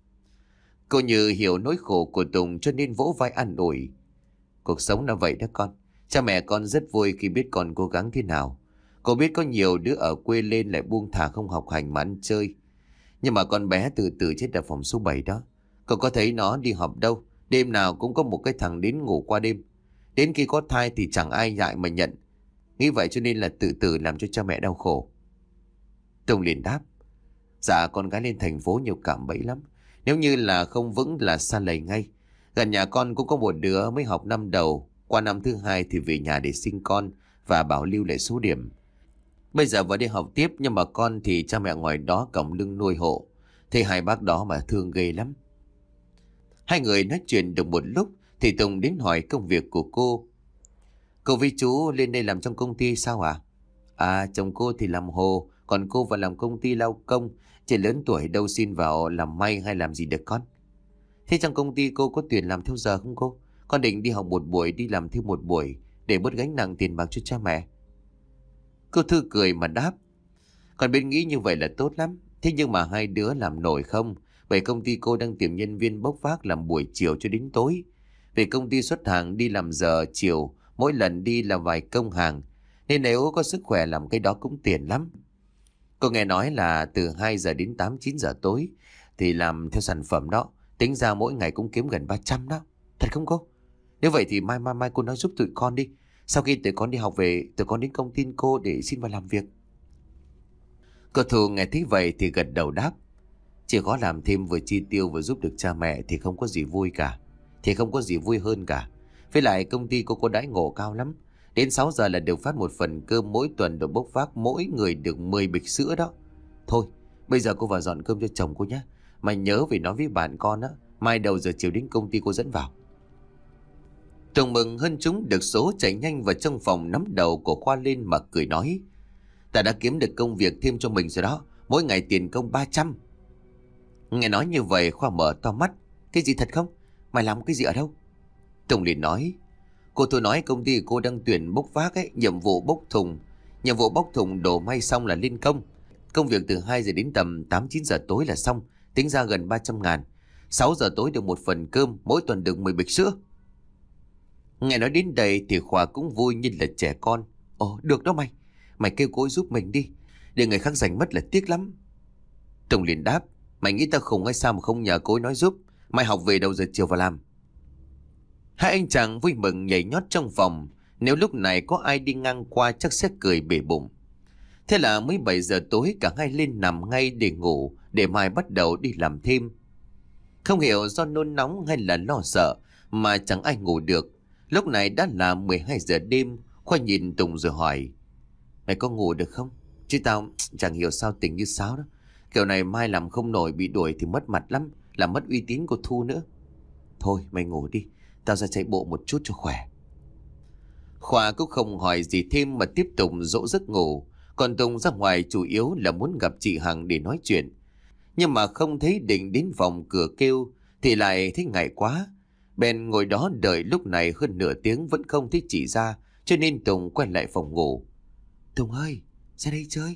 Cô Như hiểu nỗi khổ của Tùng cho nên vỗ vai an ủi. Cuộc sống là vậy đó con. Cha mẹ con rất vui khi biết con cố gắng thế nào. Cô biết có nhiều đứa ở quê lên lại buông thả không học hành mà ăn chơi. Nhưng mà con bé từ từ chết ở phòng số bảy đó. Cậu có thấy nó đi học đâu. Đêm nào cũng có một cái thằng đến ngủ qua đêm. Đến khi có thai thì chẳng ai ngại mà nhận. Nghĩ vậy cho nên là tự tử làm cho cha mẹ đau khổ. Tùng liền đáp: Dạ con gái lên thành phố nhiều cạm bẫy lắm. Nếu như là không vững là sa lầy ngay. Gần nhà con cũng có một đứa mới học năm đầu, qua năm thứ hai thì về nhà để sinh con và bảo lưu lại số điểm. Bây giờ vẫn đi học tiếp, nhưng mà con thì cha mẹ ngoài đó còng lưng nuôi hộ. Thế hai bác đó mà thương ghê lắm. Hai người nói chuyện được một lúc thì Tùng đến hỏi công việc của cô. Cô với chú lên đây làm trong công ty sao ạ? À? à chồng cô thì làm hồ, còn cô vào làm công ty lao công. Trẻ lớn tuổi đâu xin vào làm may hay làm gì được con. Thế trong công ty cô có tuyển làm theo giờ không cô? Con định đi học một buổi, đi làm thêm một buổi để bớt gánh nặng tiền bạc cho cha mẹ. Cô Thư cười mà đáp: Con biết nghĩ như vậy là tốt lắm. Thế nhưng mà hai đứa làm nổi không? Bởi công ty cô đang tìm nhân viên bốc vác làm buổi chiều cho đến tối. Về công ty xuất hàng đi làm giờ chiều, mỗi lần đi là vài công hàng. Nên nếu có sức khỏe làm cái đó cũng tiền lắm. Cô nghe nói là từ hai giờ đến tám chín giờ tối thì làm theo sản phẩm đó. Tính ra mỗi ngày cũng kiếm gần ba trăm đó. Thật không cô? Nếu vậy thì mai mai mai cô nói giúp tụi con đi. Sau khi tụi con đi học về, tụi con đến công ty cô để xin vào làm việc. Cô Thu nghe thấy vậy thì gật đầu đáp: Chỉ có làm thêm vừa chi tiêu vừa giúp được cha mẹ thì không có gì vui cả. Thì không có gì vui hơn cả. Với lại công ty cô có đãi ngộ cao lắm. Đến sáu giờ là được phát một phần cơm mỗi tuần, được bốc vác mỗi người được mười bịch sữa đó. Thôi, bây giờ cô vào dọn cơm cho chồng cô nhé. Mà nhớ về nói với bạn con á, mai đầu giờ chiều đến công ty cô dẫn vào. Tùng mừng hơn chúng được số, chạy nhanh vào trong phòng nắm đầu của Khoa lên mà cười nói: Ta đã kiếm được công việc thêm cho mình rồi đó. Mỗi ngày tiền công ba trăm. Nghe nói như vậy Khoa mở to mắt: Cái gì thật không? Mày làm cái gì ở đâu? Tùng liền nói: Cô tôi nói công ty cô đang tuyển bốc vác ấy, nhiệm vụ bốc thùng. Nhiệm vụ bốc thùng đổ may xong là lên công. Công việc từ hai giờ đến tầm tám chín giờ tối là xong. Tính ra gần ba trăm ngàn. sáu giờ tối được một phần cơm, mỗi tuần được mười bịch sữa. Nghe nói đến đây thì Khoa cũng vui như là trẻ con. Ồ được đó mày. Mày kêu cô ấy giúp mình đi. Để người khác giành mất là tiếc lắm. Tùng liền đáp: Mày nghĩ tao khùng hay sao mà không nhờ cô ấy nói giúp? Mày học về đầu giờ chiều vào làm. Hai anh chàng vui mừng nhảy nhót trong phòng. Nếu lúc này có ai đi ngang qua chắc sẽ cười bể bụng. Thế là mới bảy giờ tối cả hai lên nằm ngay để ngủ, để mai bắt đầu đi làm thêm. Không hiểu do nôn nóng hay là lo sợ mà chẳng ai ngủ được. Lúc này đã là mười hai giờ đêm. Khoa nhìn Tùng rồi hỏi: Mày có ngủ được không? Chứ tao chẳng hiểu sao tỉnh như sáo đó. Kiểu này mai làm không nổi, bị đuổi thì mất mặt lắm, làm mất uy tín của Thu nữa. Thôi mày ngủ đi, tao ra chạy bộ một chút cho khỏe. Khoa cũng không hỏi gì thêm mà tiếp tục dỗ giấc ngủ. Còn Tùng ra ngoài chủ yếu là muốn gặp chị Hằng để nói chuyện. Nhưng mà không thấy Định đến phòng cửa kêu thì lại thấy ngại quá. Bèn ngồi đó đợi lúc này hơn nửa tiếng vẫn không thấy chị ra, cho nên Tùng quay lại phòng ngủ. Tùng ơi, ra đây chơi.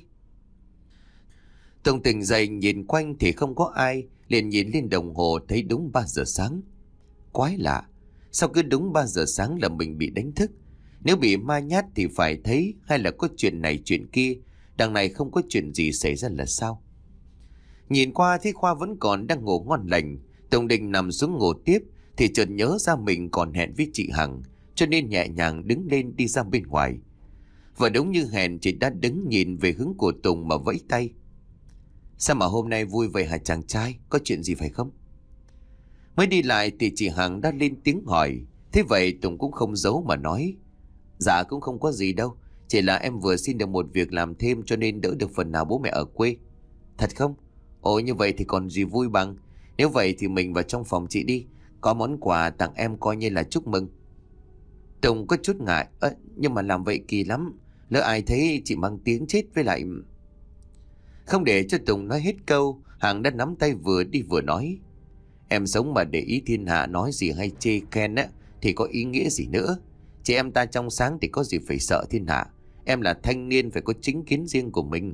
Tùng tỉnh dậy nhìn quanh thì không có ai, liền nhìn lên đồng hồ thấy đúng ba giờ sáng. Quái lạ, sao cứ đúng ba giờ sáng là mình bị đánh thức? Nếu bị ma nhát thì phải thấy, hay là có chuyện này chuyện kia, đằng này không có chuyện gì xảy ra là sao? Nhìn qua thấy Khoa vẫn còn đang ngủ ngon lành. Tùng định nằm xuống ngủ tiếp thì chợt nhớ ra mình còn hẹn với chị Hằng, cho nên nhẹ nhàng đứng lên đi ra bên ngoài. Và đúng như hẹn, chị đã đứng nhìn về hướng của Tùng mà vẫy tay. Sao mà hôm nay vui vậy hả chàng trai? Có chuyện gì phải không? Mới đi lại thì chị Hằng đã lên tiếng hỏi. Thế vậy Tùng cũng không giấu mà nói: Dạ cũng không có gì đâu. Chỉ là em vừa xin được một việc làm thêm, cho nên đỡ được phần nào bố mẹ ở quê. Thật không? Ồ, như vậy thì còn gì vui bằng. Nếu vậy thì mình vào trong phòng chị đi. Có món quà tặng em coi như là chúc mừng. Tùng có chút ngại: Ơ, nhưng mà làm vậy kỳ lắm. Lỡ ai thấy chị mang tiếng chết. Với lại... Không để cho Tùng nói hết câu, Hằng đã nắm tay vừa đi vừa nói: Em sống mà để ý thiên hạ nói gì hay chê khen á thì có ý nghĩa gì nữa. Chị em ta trong sáng thì có gì phải sợ thiên hạ. Em là thanh niên phải có chính kiến riêng của mình.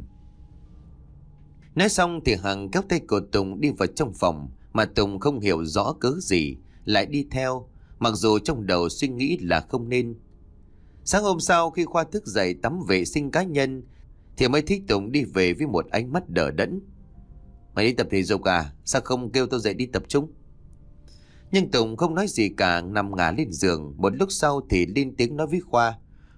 Nói xong thì Hằng kéo tay của Tùng đi vào trong phòng, mà Tùng không hiểu rõ cớ gì lại đi theo, mặc dù trong đầu suy nghĩ là không nên. Sáng hôm sau khi Khoa thức dậy tắm vệ sinh cá nhân thì mới thấy Tùng đi về với một ánh mắt đờ đẫn. Mày đi tập thể dục à? Sao không kêu tôi dậy đi tập trung? Nhưng Tùng không nói gì cả, nằm ngả lên giường. Một lúc sau thì lên tiếng nói với Khoa: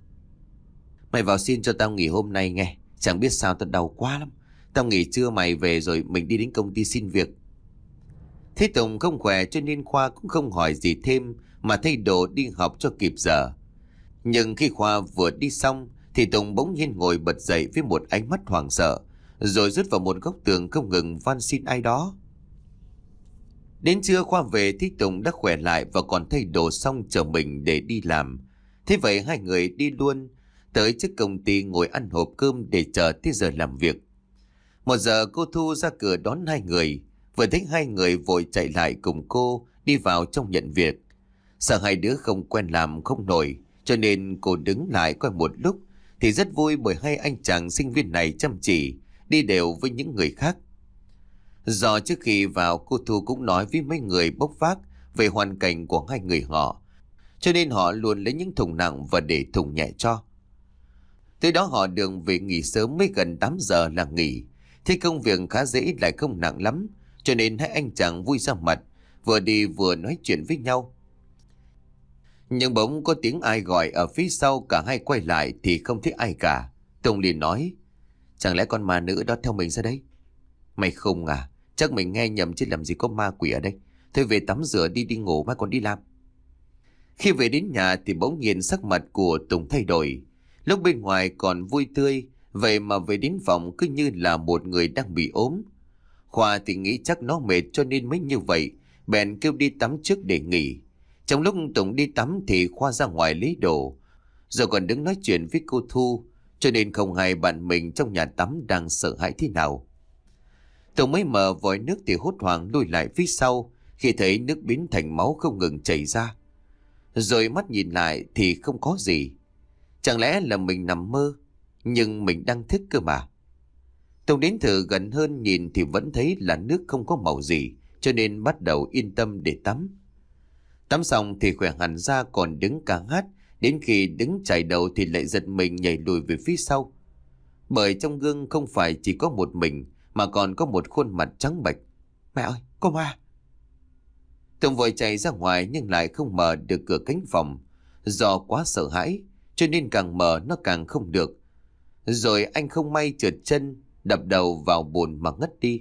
Mày vào xin cho tao nghỉ hôm nay nghe. Chẳng biết sao tao đau quá lắm. Tao nghỉ trưa mày về rồi mình đi đến công ty xin việc. Thế Tùng không khỏe cho nên Khoa cũng không hỏi gì thêm mà thay đồ đi học cho kịp giờ. Nhưng khi Khoa vừa đi xong thì Tùng bỗng nhiên ngồi bật dậy với một ánh mắt hoảng sợ, rồi rút vào một góc tường không ngừng van xin ai đó. Đến trưa Khoa về thì Tùng đã khỏe lại và còn thay đồ xong chờ mình để đi làm. Thế vậy hai người đi luôn tới trước công ty ngồi ăn hộp cơm để chờ tới giờ làm việc. Một giờ cô Thu ra cửa đón hai người. Vừa thấy hai người vội chạy lại cùng cô đi vào trong nhận việc. Sợ hai đứa không quen làm không nổi cho nên cô đứng lại coi một lúc thì rất vui bởi hai anh chàng sinh viên này chăm chỉ, đi đều với những người khác. Do trước khi vào cô Thu cũng nói với mấy người bốc vác về hoàn cảnh của hai người họ, cho nên họ luôn lấy những thùng nặng và để thùng nhẹ cho. Tới đó họ đường về nghỉ sớm, mới gần tám giờ là nghỉ. Thế công việc khá dễ lại không nặng lắm, cho nên hai anh chàng vui ra mặt, vừa đi vừa nói chuyện với nhau. Nhưng bỗng có tiếng ai gọi ở phía sau, cả hai quay lại thì không thấy ai cả. Tùng liền nói: Chẳng lẽ con ma nữ đó theo mình ra đây? Mày không à? Chắc mình nghe nhầm chứ làm gì có ma quỷ ở đây. Thôi về tắm rửa đi đi ngủ mai còn đi làm. Khi về đến nhà thì bỗng nhiên sắc mặt của Tùng thay đổi. Lúc bên ngoài còn vui tươi, vậy mà về đến phòng cứ như là một người đang bị ốm. Khoa thì nghĩ chắc nó mệt cho nên mới như vậy, bèn kêu đi tắm trước để nghỉ. Trong lúc Tùng đi tắm thì Khoa ra ngoài lấy đồ, rồi còn đứng nói chuyện với cô Thu, cho nên không hay bạn mình trong nhà tắm đang sợ hãi thế nào. Tùng mới mở vòi nước thì hốt hoảng lùi lại phía sau khi thấy nước biến thành máu không ngừng chảy ra. Rồi mắt nhìn lại thì không có gì. Chẳng lẽ là mình nằm mơ? Nhưng mình đang thức cơ mà. Tùng đến thử gần hơn nhìn thì vẫn thấy là nước không có màu gì, cho nên bắt đầu yên tâm để tắm. Tắm xong thì khỏe hẳn ra, còn đứng ca hát. Đến khi đứng chải đầu thì lại giật mình nhảy lùi về phía sau. Bởi trong gương không phải chỉ có một mình mà còn có một khuôn mặt trắng bệch. Mẹ ơi, có ma! Tùng vội chạy ra ngoài nhưng lại không mở được cửa cánh phòng. Do quá sợ hãi cho nên càng mở nó càng không được. Rồi anh không may trượt chân, đập đầu vào bồn mà ngất đi.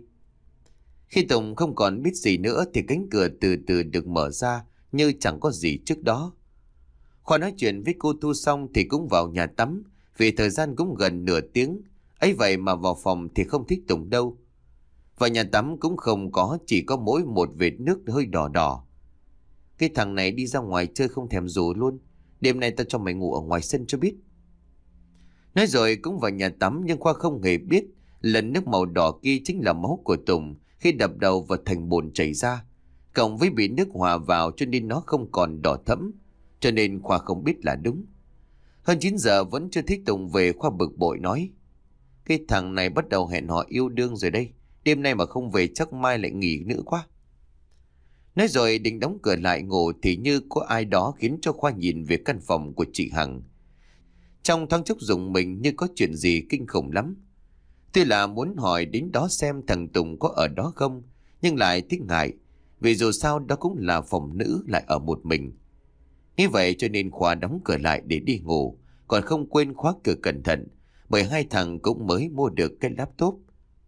Khi Tùng không còn biết gì nữa thì cánh cửa từ từ được mở ra như chẳng có gì trước đó. Khoa nói chuyện với cô Thu xong thì cũng vào nhà tắm, vì thời gian cũng gần nửa tiếng. Ấy vậy mà vào phòng thì không thích Tùng đâu. Vào nhà tắm cũng không có, chỉ có mỗi một vệt nước hơi đỏ đỏ. Cái thằng này đi ra ngoài chơi không thèm rủ luôn. Đêm nay tao cho mày ngủ ở ngoài sân cho biết. Nói rồi cũng vào nhà tắm, nhưng Khoa không hề biết lần nước màu đỏ kia chính là máu của Tùng khi đập đầu vào thành bồn chảy ra. Cộng với bị nước hòa vào cho nên nó không còn đỏ thẫm, cho nên Khoa không biết là đúng. Hơn chín giờ vẫn chưa thích Tùng về, Khoa bực bội nói: Cái thằng này bắt đầu hẹn hò yêu đương rồi đây. Đêm nay mà không về chắc mai lại nghỉ nữa quá. Nói rồi định đóng cửa lại ngủ thì như có ai đó khiến cho Khoa nhìn về căn phòng của chị Hằng. Trong thoáng chốc rùng mình như có chuyện gì kinh khủng lắm. Tuy là muốn hỏi đến đó xem thằng Tùng có ở đó không, nhưng lại thích ngại, vì dù sao đó cũng là phòng nữ lại ở một mình. Như vậy cho nên Khoa đóng cửa lại để đi ngủ, còn không quên khóa cửa cẩn thận, bởi hai thằng cũng mới mua được cái laptop.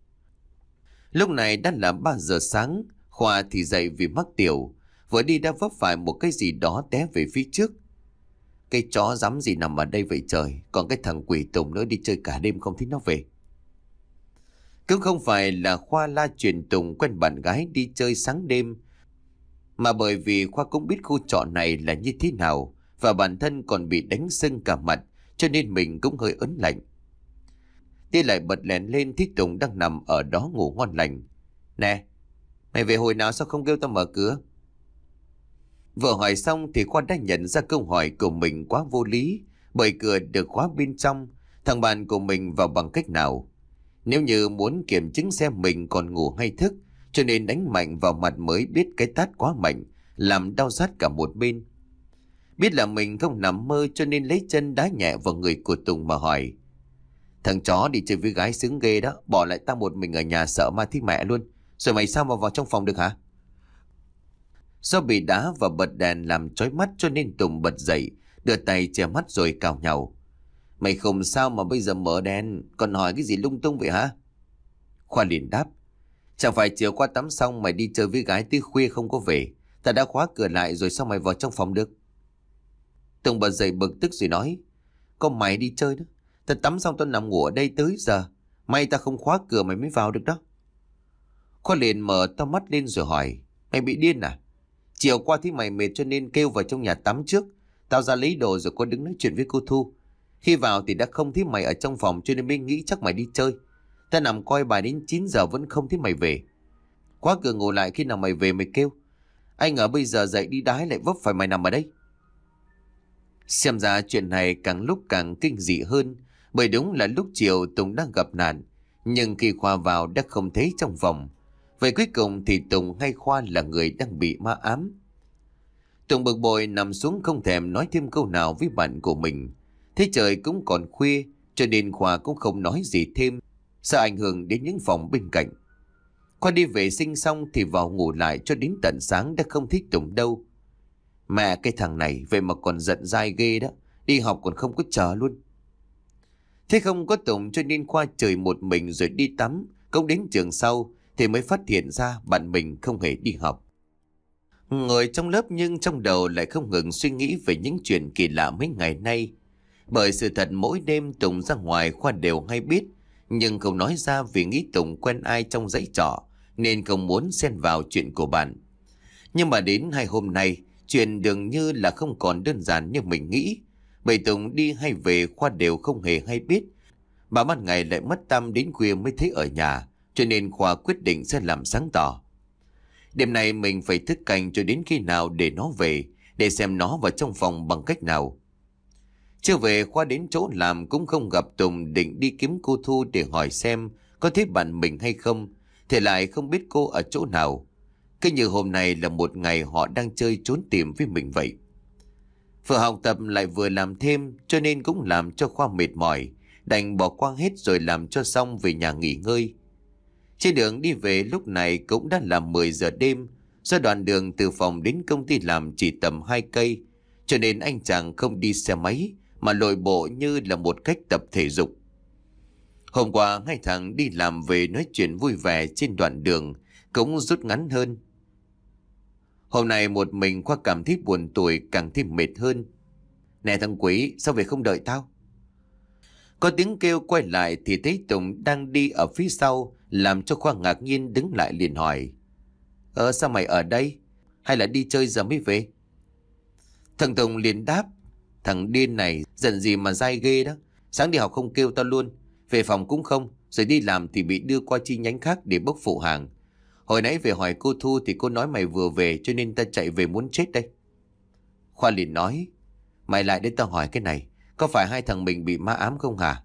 Lúc này đã là ba giờ sáng, Khoa thì dậy vì mắc tiểu, vừa đi đã vấp phải một cái gì đó té về phía trước. Cái chó dám gì nằm ở đây vậy trời, còn cái thằng quỷ Tùng nữa đi chơi cả đêm không thấy nó về. Cũng không phải là Khoa la truyền Tùng quen bạn gái đi chơi sáng đêm, mà bởi vì Khoa cũng biết khu trọ này là như thế nào, và bản thân còn bị đánh sưng cả mặt, cho nên mình cũng hơi ớn lạnh. Đi lại bật lén lên thấy Tùng đang nằm ở đó ngủ ngon lành. Nè, mày về hồi nào sao không kêu tao mở cửa? Vừa hỏi xong thì Khoa đã nhận ra câu hỏi của mình quá vô lý, bởi cửa được khóa bên trong, thằng bạn của mình vào bằng cách nào? Nếu như muốn kiểm chứng xem mình còn ngủ hay thức, cho nên đánh mạnh vào mặt mới biết cái tát quá mạnh, làm đau rát cả một bên. Biết là mình không nằm mơ cho nên lấy chân đá nhẹ vào người của Tùng mà hỏi: Thằng chó đi chơi với gái sướng ghê đó, bỏ lại tao một mình ở nhà sợ ma thích mẹ luôn. Rồi mày sao mà vào trong phòng được hả? Do bị đá và bật đèn làm chói mắt cho nên Tùng bật dậy, đưa tay che mắt rồi cào nhàu. Mày không sao mà bây giờ mở đèn, còn hỏi cái gì lung tung vậy hả? Khoa liền đáp. Chẳng phải chiều qua tắm xong mày đi chơi với gái tới khuya không có về. Ta đã khóa cửa lại rồi sao mày vào trong phòng được? Tùng bật dậy bực tức rồi nói. Có mày đi chơi đó. Ta tắm xong tao nằm ngủ ở đây tới giờ. May ta không khóa cửa mày mới vào được đó. Khoa liền mở to mắt lên rồi hỏi. Mày bị điên à? Chiều qua thì mày mệt cho nên kêu vào trong nhà tắm trước. Tao ra lấy đồ rồi có đứng nói chuyện với cô Thu. Khi vào thì đã không thấy mày ở trong phòng cho nên mới nghĩ chắc mày đi chơi. Ta nằm coi bài đến chín giờ vẫn không thấy mày về. Khóa cửa ngủ lại, khi nào mày về mày kêu. Anh ở bây giờ dậy đi đái lại vấp phải mày nằm ở đây. Xem ra chuyện này càng lúc càng kinh dị hơn. Bởi đúng là lúc chiều Tùng đang gặp nạn, nhưng khi Khoa vào đã không thấy trong phòng. Vậy cuối cùng thì Tùng hay Khoa là người đang bị ma ám? Tùng bực bội nằm xuống không thèm nói thêm câu nào với bạn của mình. Thế trời cũng còn khuya cho nên Khoa cũng không nói gì thêm, sợ ảnh hưởng đến những phòng bên cạnh. Khoa đi vệ sinh xong thì vào ngủ lại cho đến tận sáng đã không thích Tùng đâu. Mẹ cái thằng này vậy mà còn giận dai ghê đó, đi học còn không có chờ luôn. Thế không có Tùng cho nên Khoa chơi một mình rồi đi tắm. Cũng đến trường sau thì mới phát hiện ra bạn mình không hề đi học. Ngồi trong lớp nhưng trong đầu lại không ngừng suy nghĩ về những chuyện kỳ lạ mấy ngày nay. Bởi sự thật mỗi đêm Tùng ra ngoài Khoa đều hay biết, nhưng không nói ra vì nghĩ Tùng quen ai trong dãy trọ nên không muốn xen vào chuyện của bạn. Nhưng mà đến hai hôm nay, chuyện dường như là không còn đơn giản như mình nghĩ. Bởi Tùng đi hay về Khoa đều không hề hay biết. Bà ban ngày lại mất tăm đến khuya mới thấy ở nhà, cho nên Khoa quyết định sẽ làm sáng tỏ. Đêm nay mình phải thức canh cho đến khi nào để nó về, để xem nó vào trong phòng bằng cách nào. Chưa về Khoa đến chỗ làm cũng không gặp Tùng, định đi kiếm cô Thu để hỏi xem có thấy bạn mình hay không, thì lại không biết cô ở chỗ nào. Cứ như hôm nay là một ngày họ đang chơi trốn tìm với mình vậy. Vừa học tập lại vừa làm thêm cho nên cũng làm cho Khoa mệt mỏi, đành bỏ qua hết rồi làm cho xong về nhà nghỉ ngơi. Trên đường đi về lúc này cũng đã là mười giờ đêm. Do đoạn đường từ phòng đến công ty làm chỉ tầm hai cây, cho nên anh chàng không đi xe máy mà lội bộ như là một cách tập thể dục. Hôm qua hai thằng đi làm về nói chuyện vui vẻ trên đoạn đường cũng rút ngắn hơn. Hôm nay một mình Khoa cảm thấy buồn tủi càng thêm mệt hơn. Nè thằng Quý, sao về không đợi tao? Có tiếng kêu quay lại thì thấy Tùng đang đi ở phía sau, làm cho Khoa ngạc nhiên đứng lại liền hỏi. Ờ sao mày ở đây? Hay là đi chơi giờ mới về? Thằng Tùng liền đáp. Thằng điên này giận gì mà dai ghê đó. Sáng đi học không kêu tao luôn, về phòng cũng không, rồi đi làm thì bị đưa qua chi nhánh khác để bốc phụ hàng. Hồi nãy về hỏi cô Thu thì cô nói mày vừa về cho nên ta chạy về muốn chết đây. Khoa liền nói. Mày lại để tao hỏi cái này, có phải hai thằng mình bị ma ám không hả?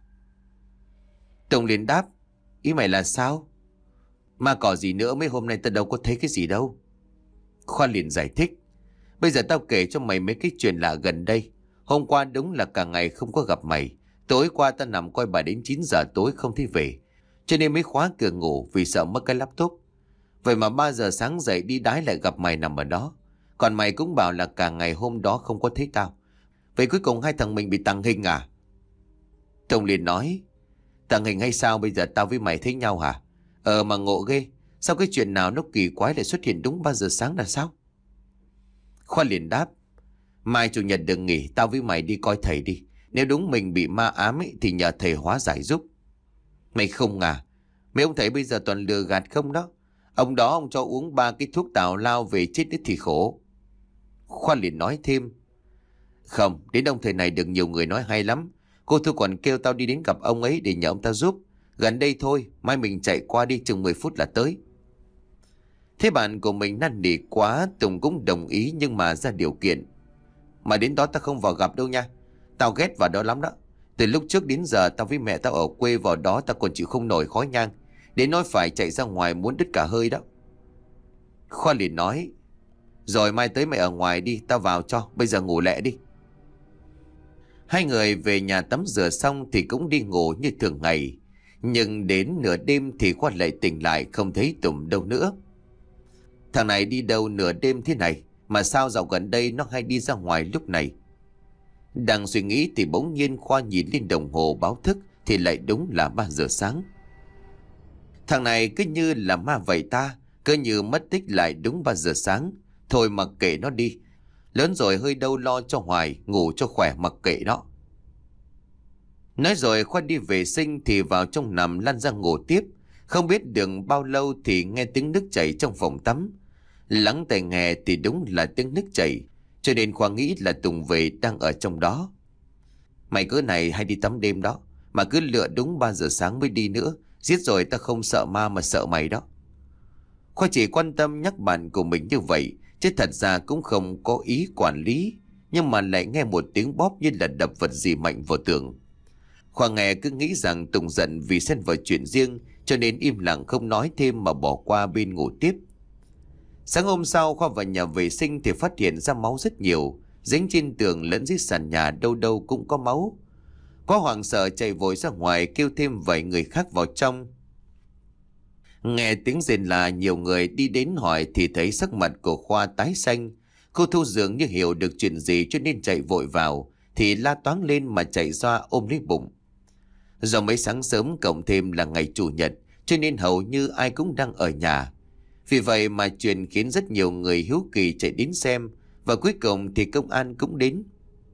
Tùng liền đáp. Ý mày là sao? Ma cỏ gì nữa, mấy hôm nay tao đâu có thấy cái gì đâu. Khoa liền giải thích. Bây giờ tao kể cho mày mấy cái chuyện lạ gần đây. Hôm qua đúng là cả ngày không có gặp mày. Tối qua tao nằm coi bài đến chín giờ tối không thấy về, cho nên mới khóa cửa ngủ vì sợ mất cái laptop. Vậy mà ba giờ sáng dậy đi đái lại gặp mày nằm ở đó. Còn mày cũng bảo là cả ngày hôm đó không có thấy tao. Vậy cuối cùng hai thằng mình bị tàng hình à? Tùng liền nói. Tàng hình hay sao, bây giờ tao với mày thấy nhau hả? Ờ mà ngộ ghê, sao cái chuyện nào nó kỳ quái lại xuất hiện đúng ba giờ sáng là sao? Khoa liền đáp. Mai chủ nhật đừng nghỉ, tao với mày đi coi thầy đi. Nếu đúng mình bị ma ám ấy, thì nhờ thầy hóa giải giúp. Mày không à? Mấy ông thầy bây giờ toàn lừa gạt không đó. Ông đó ông cho uống ba cái thuốc tào lao về chết ít thì khổ. Khoa liền nói thêm. Không, đến ông thầy này được nhiều người nói hay lắm. Cô Thu còn kêu tao đi đến gặp ông ấy để nhờ ông ta giúp. Gần đây thôi, mai mình chạy qua đi chừng mười phút là tới. Thế bạn của mình năn nỉ quá, Tùng cũng đồng ý nhưng mà ra điều kiện. Mà đến đó tao không vào gặp đâu nha. Tao ghét vào đó lắm đó. Từ lúc trước đến giờ tao với mẹ tao ở quê vào đó tao còn chịu không nổi khói nhang. Đến nói phải chạy ra ngoài muốn đứt cả hơi đó. Khoa liền nói. Rồi mai tới mày ở ngoài đi, tao vào cho, bây giờ ngủ lẹ đi. Hai người về nhà tắm rửa xong thì cũng đi ngủ như thường ngày. Nhưng đến nửa đêm thì Khoa lại tỉnh lại không thấy Tùng đâu nữa. Thằng này đi đâu nửa đêm thế này? Mà sao dạo gần đây nó hay đi ra ngoài lúc này? Đang suy nghĩ thì bỗng nhiên Khoa nhìn lên đồng hồ báo thức thì lại đúng là ba giờ sáng. Thằng này cứ như là ma vậy ta, cứ như mất tích lại đúng ba giờ sáng. Thôi mặc kệ nó đi, lớn rồi hơi đâu lo cho hoài, ngủ cho khỏe mặc kệ đó. Nói rồi Khoa đi vệ sinh thì vào trong nằm lăn ra ngủ tiếp. Không biết được bao lâu thì nghe tiếng nước chảy trong phòng tắm. Lắng tai nghe thì đúng là tiếng nước chảy, cho nên Khoa nghĩ là Tùng về đang ở trong đó. Mày cứ này hay đi tắm đêm đó, mà cứ lựa đúng ba giờ sáng mới đi nữa. Giết rồi ta không sợ ma mà sợ mày đó. Khoa chỉ quan tâm nhắc bạn của mình như vậy, chứ thật ra cũng không có ý quản lý. Nhưng mà lại nghe một tiếng bóp như là đập vật gì mạnh vào tường. Khoa nghe cứ nghĩ rằng Tùng giận vì xen vào chuyện riêng, cho nên im lặng không nói thêm mà bỏ qua bên ngủ tiếp. Sáng hôm sau Khoa vào nhà vệ sinh thì phát hiện ra máu rất nhiều, dính trên tường lẫn dưới sàn nhà, đâu đâu cũng có máu. Khoa hoảng sợ chạy vội ra ngoài kêu thêm vài người khác vào trong. Nghe tiếng rền là nhiều người đi đến hỏi thì thấy sắc mặt của Khoa tái xanh. Cô Thu dường như hiểu được chuyện gì cho nên chạy vội vào, thì la toáng lên mà chạy ra ôm lấy bụng. Do mấy sáng sớm cộng thêm là ngày chủ nhật, cho nên hầu như ai cũng đang ở nhà. Vì vậy mà chuyện khiến rất nhiều người hiếu kỳ chạy đến xem, và cuối cùng thì công an cũng đến.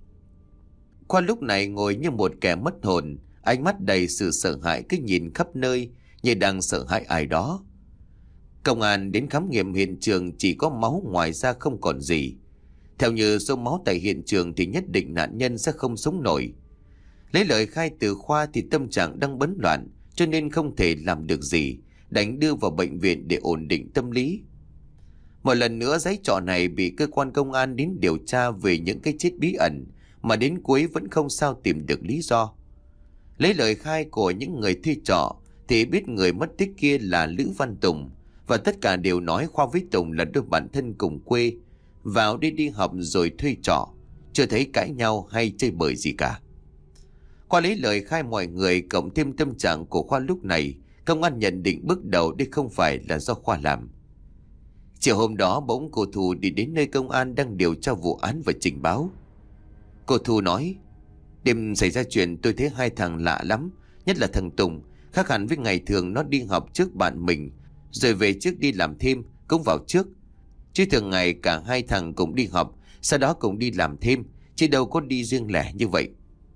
Khoa lúc này ngồi như một kẻ mất hồn, ánh mắt đầy sự sợ hãi cứ nhìn khắp nơi như đang sợ hãi ai đó. Công an đến khám nghiệm hiện trường chỉ có máu, ngoài ra không còn gì. Theo như số máu tại hiện trường thì nhất định nạn nhân sẽ không sống nổi. Lấy lời khai từ Khoa thì tâm trạng đang bấn loạn, cho nên không thể làm được gì, đành đưa vào bệnh viện để ổn định tâm lý. Một lần nữa giấy trọ này bị cơ quan công an đến điều tra về những cái chết bí ẩn, mà đến cuối vẫn không sao tìm được lý do. Lấy lời khai của những người thuê trọ thì biết người mất tích kia là Lữ Văn Tùng, và tất cả đều nói Khoa với Tùng là đôi bạn thân cùng quê, vào đây đi học rồi thuê trọ, chưa thấy cãi nhau hay chơi bời gì cả. Qua lấy lời khai mọi người cộng thêm tâm trạng của Khoa lúc này, công an nhận định bước đầu đây không phải là do Khoa làm. Chiều hôm đó bỗng cô Thu đi đến nơi công an đang điều tra vụ án và trình báo. Cô Thu nói: đêm xảy ra chuyện tôi thấy hai thằng lạ lắm, nhất là thằng Tùng, khác hẳn với ngày thường. Nó đi học trước bạn mình, rồi về trước đi làm thêm, cũng vào trước. Chứ thường ngày cả hai thằng cũng đi học, sau đó cũng đi làm thêm, chứ đâu có đi riêng lẻ như vậy.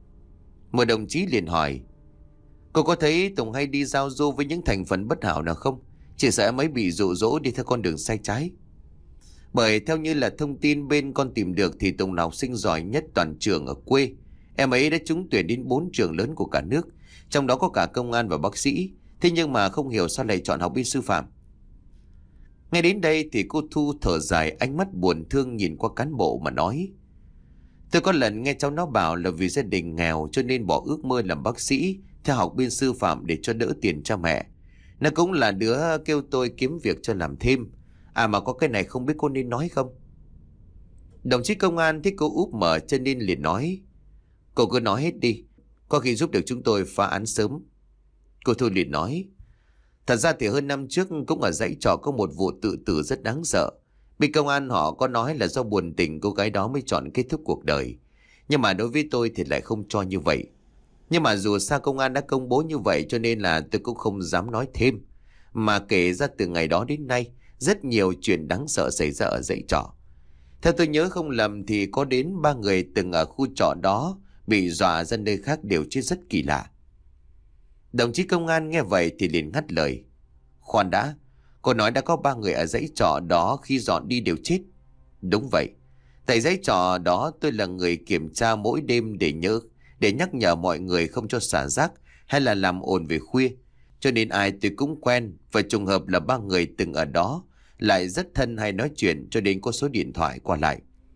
Một đồng chí liền hỏi: cô có thấy Tùng hay đi giao du với những thành phần bất hảo nào không? Chỉ sợ em ấy bị dụ dỗ đi theo con đường sai trái. Bởi theo như là thông tin bên con tìm được thì Tùng là học sinh giỏi nhất toàn trường ở quê. Em ấy đã trúng tuyển đến bốn trường lớn của cả nước, trong đó có cả công an và bác sĩ. Thế nhưng mà không hiểu sao lại chọn học bên sư phạm. Nghe đến đây thì cô Thu thở dài, ánh mắt buồn thương nhìn qua cán bộ mà nói: tôi có lần nghe cháu nó bảo là vì gia đình nghèo cho nên bỏ ước mơ làm bác sĩ, theo học bên sư phạm để cho đỡ tiền cho mẹ. Nó cũng là đứa kêu tôi kiếm việc cho làm thêm. À mà có cái này không biết cô nên nói không? Đồng chí công an thấy cô úp mở cho nên liền nói: cô cứ nói hết đi, có khi giúp được chúng tôi phá án sớm. Cô Thu liền nói: thật ra thì hơn năm trước cũng ở dãy trọ có một vụ tự tử rất đáng sợ. Bên công an họ có nói là do buồn tình cô gái đó mới chọn kết thúc cuộc đời. Nhưng mà đối với tôi thì lại không cho như vậy. Nhưng mà dù sao công an đã công bố như vậy cho nên là tôi cũng không dám nói thêm. Mà kể ra từ ngày đó đến nay, rất nhiều chuyện đáng sợ xảy ra ở dãy trọ. Theo tôi nhớ không lầm thì có đến ba người từng ở khu trọ đó bị dọa ra nơi khác đều chết rất kỳ lạ. Đồng chí công an nghe vậy thì liền ngắt lời: khoan đã, cô nói đã có ba người ở dãy trọ đó khi dọn đi đều chết. Đúng vậy. Tại dãy trọ đó tôi là người kiểm tra mỗi đêm để nhớ, để nhắc nhở mọi người không cho xả rác hay là làm ồn về khuya. Cho nên ai tôi cũng quen, và trùng hợp là ba người từng ở đó lại rất thân hay nói chuyện, cho nên có số điện thoại qua lại.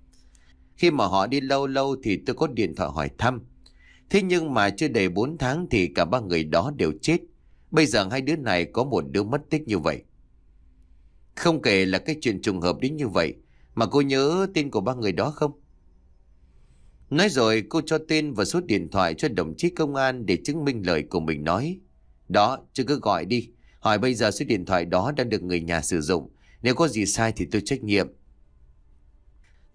Khi mà họ đi lâu lâu thì tôi có điện thoại hỏi thăm. Thế nhưng mà chưa đầy bốn tháng thì cả ba người đó đều chết. Bây giờ hai đứa này có một đứa mất tích như vậy. Không kể là cái chuyện trùng hợp đến như vậy, mà cô nhớ tên của ba người đó không? Nói rồi cô cho tên và số điện thoại cho đồng chí công an để chứng minh lời của mình nói. Đó, chứ cứ gọi đi. Hỏi bây giờ số điện thoại đó đang được người nhà sử dụng. Nếu có gì sai thì tôi trách nhiệm.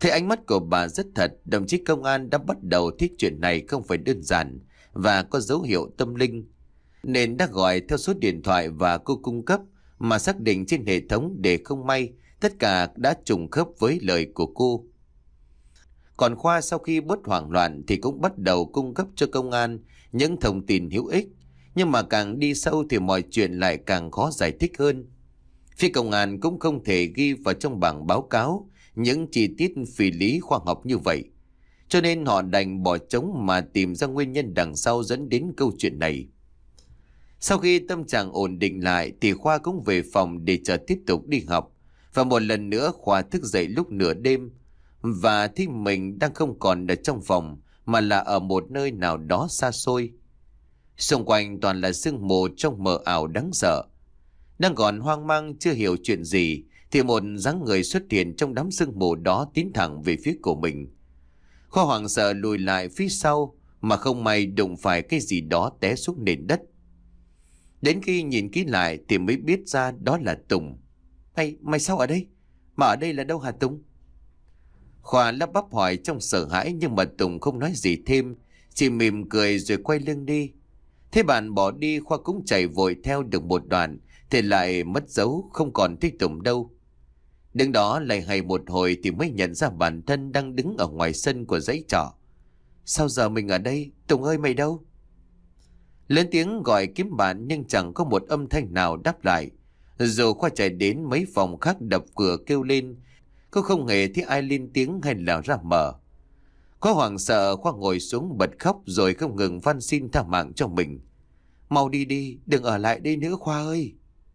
Thấy ánh mắt của bà rất thật, đồng chí công an đã bắt đầu thấy chuyện này không phải đơn giản và có dấu hiệu tâm linh, nên đã gọi theo số điện thoại và cô cung cấp mà xác định trên hệ thống để không may tất cả đã trùng khớp với lời của cô. Còn Khoa sau khi bớt hoảng loạn thì cũng bắt đầu cung cấp cho công an những thông tin hữu ích, nhưng mà càng đi sâu thì mọi chuyện lại càng khó giải thích hơn. Phía công an cũng không thể ghi vào trong bảng báo cáo những chi tiết phi lý khoa học như vậy, cho nên họ đành bỏ trống mà tìm ra nguyên nhân đằng sau dẫn đến câu chuyện này. Sau khi tâm trạng ổn định lại thì Khoa cũng về phòng để chờ tiếp tục đi học. Và một lần nữa Khoa thức dậy lúc nửa đêm và thấy mình đang không còn ở trong phòng mà là ở một nơi nào đó xa xôi. Xung quanh toàn là sương mù trong mờ ảo đáng sợ. Đang còn hoang mang chưa hiểu chuyện gì thì một dáng người xuất hiện trong đám sương mù đó tiến thẳng về phía của mình. Khoa hoảng sợ lùi lại phía sau mà không may đụng phải cái gì đó té xuống nền đất. Đến khi nhìn kỹ lại thì mới biết ra đó là Tùng. Mày, mày sao ở đây? Mà ở đây là đâu hả Tùng? Khoa lắp bắp hỏi trong sợ hãi, nhưng mà Tùng không nói gì thêm, chỉ mỉm cười rồi quay lưng đi. Thế bạn bỏ đi, Khoa cũng chạy vội theo được một đoạn thì lại mất dấu, không còn thấy Tùng đâu. Đứng đó lầy hay một hồi thì mới nhận ra bản thân đang đứng ở ngoài sân của dãy trọ. Sao giờ mình ở đây? Tùng ơi, mày đâu? Lên tiếng gọi kiếm bạn nhưng chẳng có một âm thanh nào đáp lại. Dù Khoa chạy đến mấy phòng khác đập cửa kêu lên, cô không hề thấy ai lên tiếng hay là ra mở. Khoa hoảng sợ, Khoa ngồi xuống bật khóc rồi không ngừng van xin tha mạng cho mình. Mau đi đi, đừng ở lại đây nữa Khoa ơi.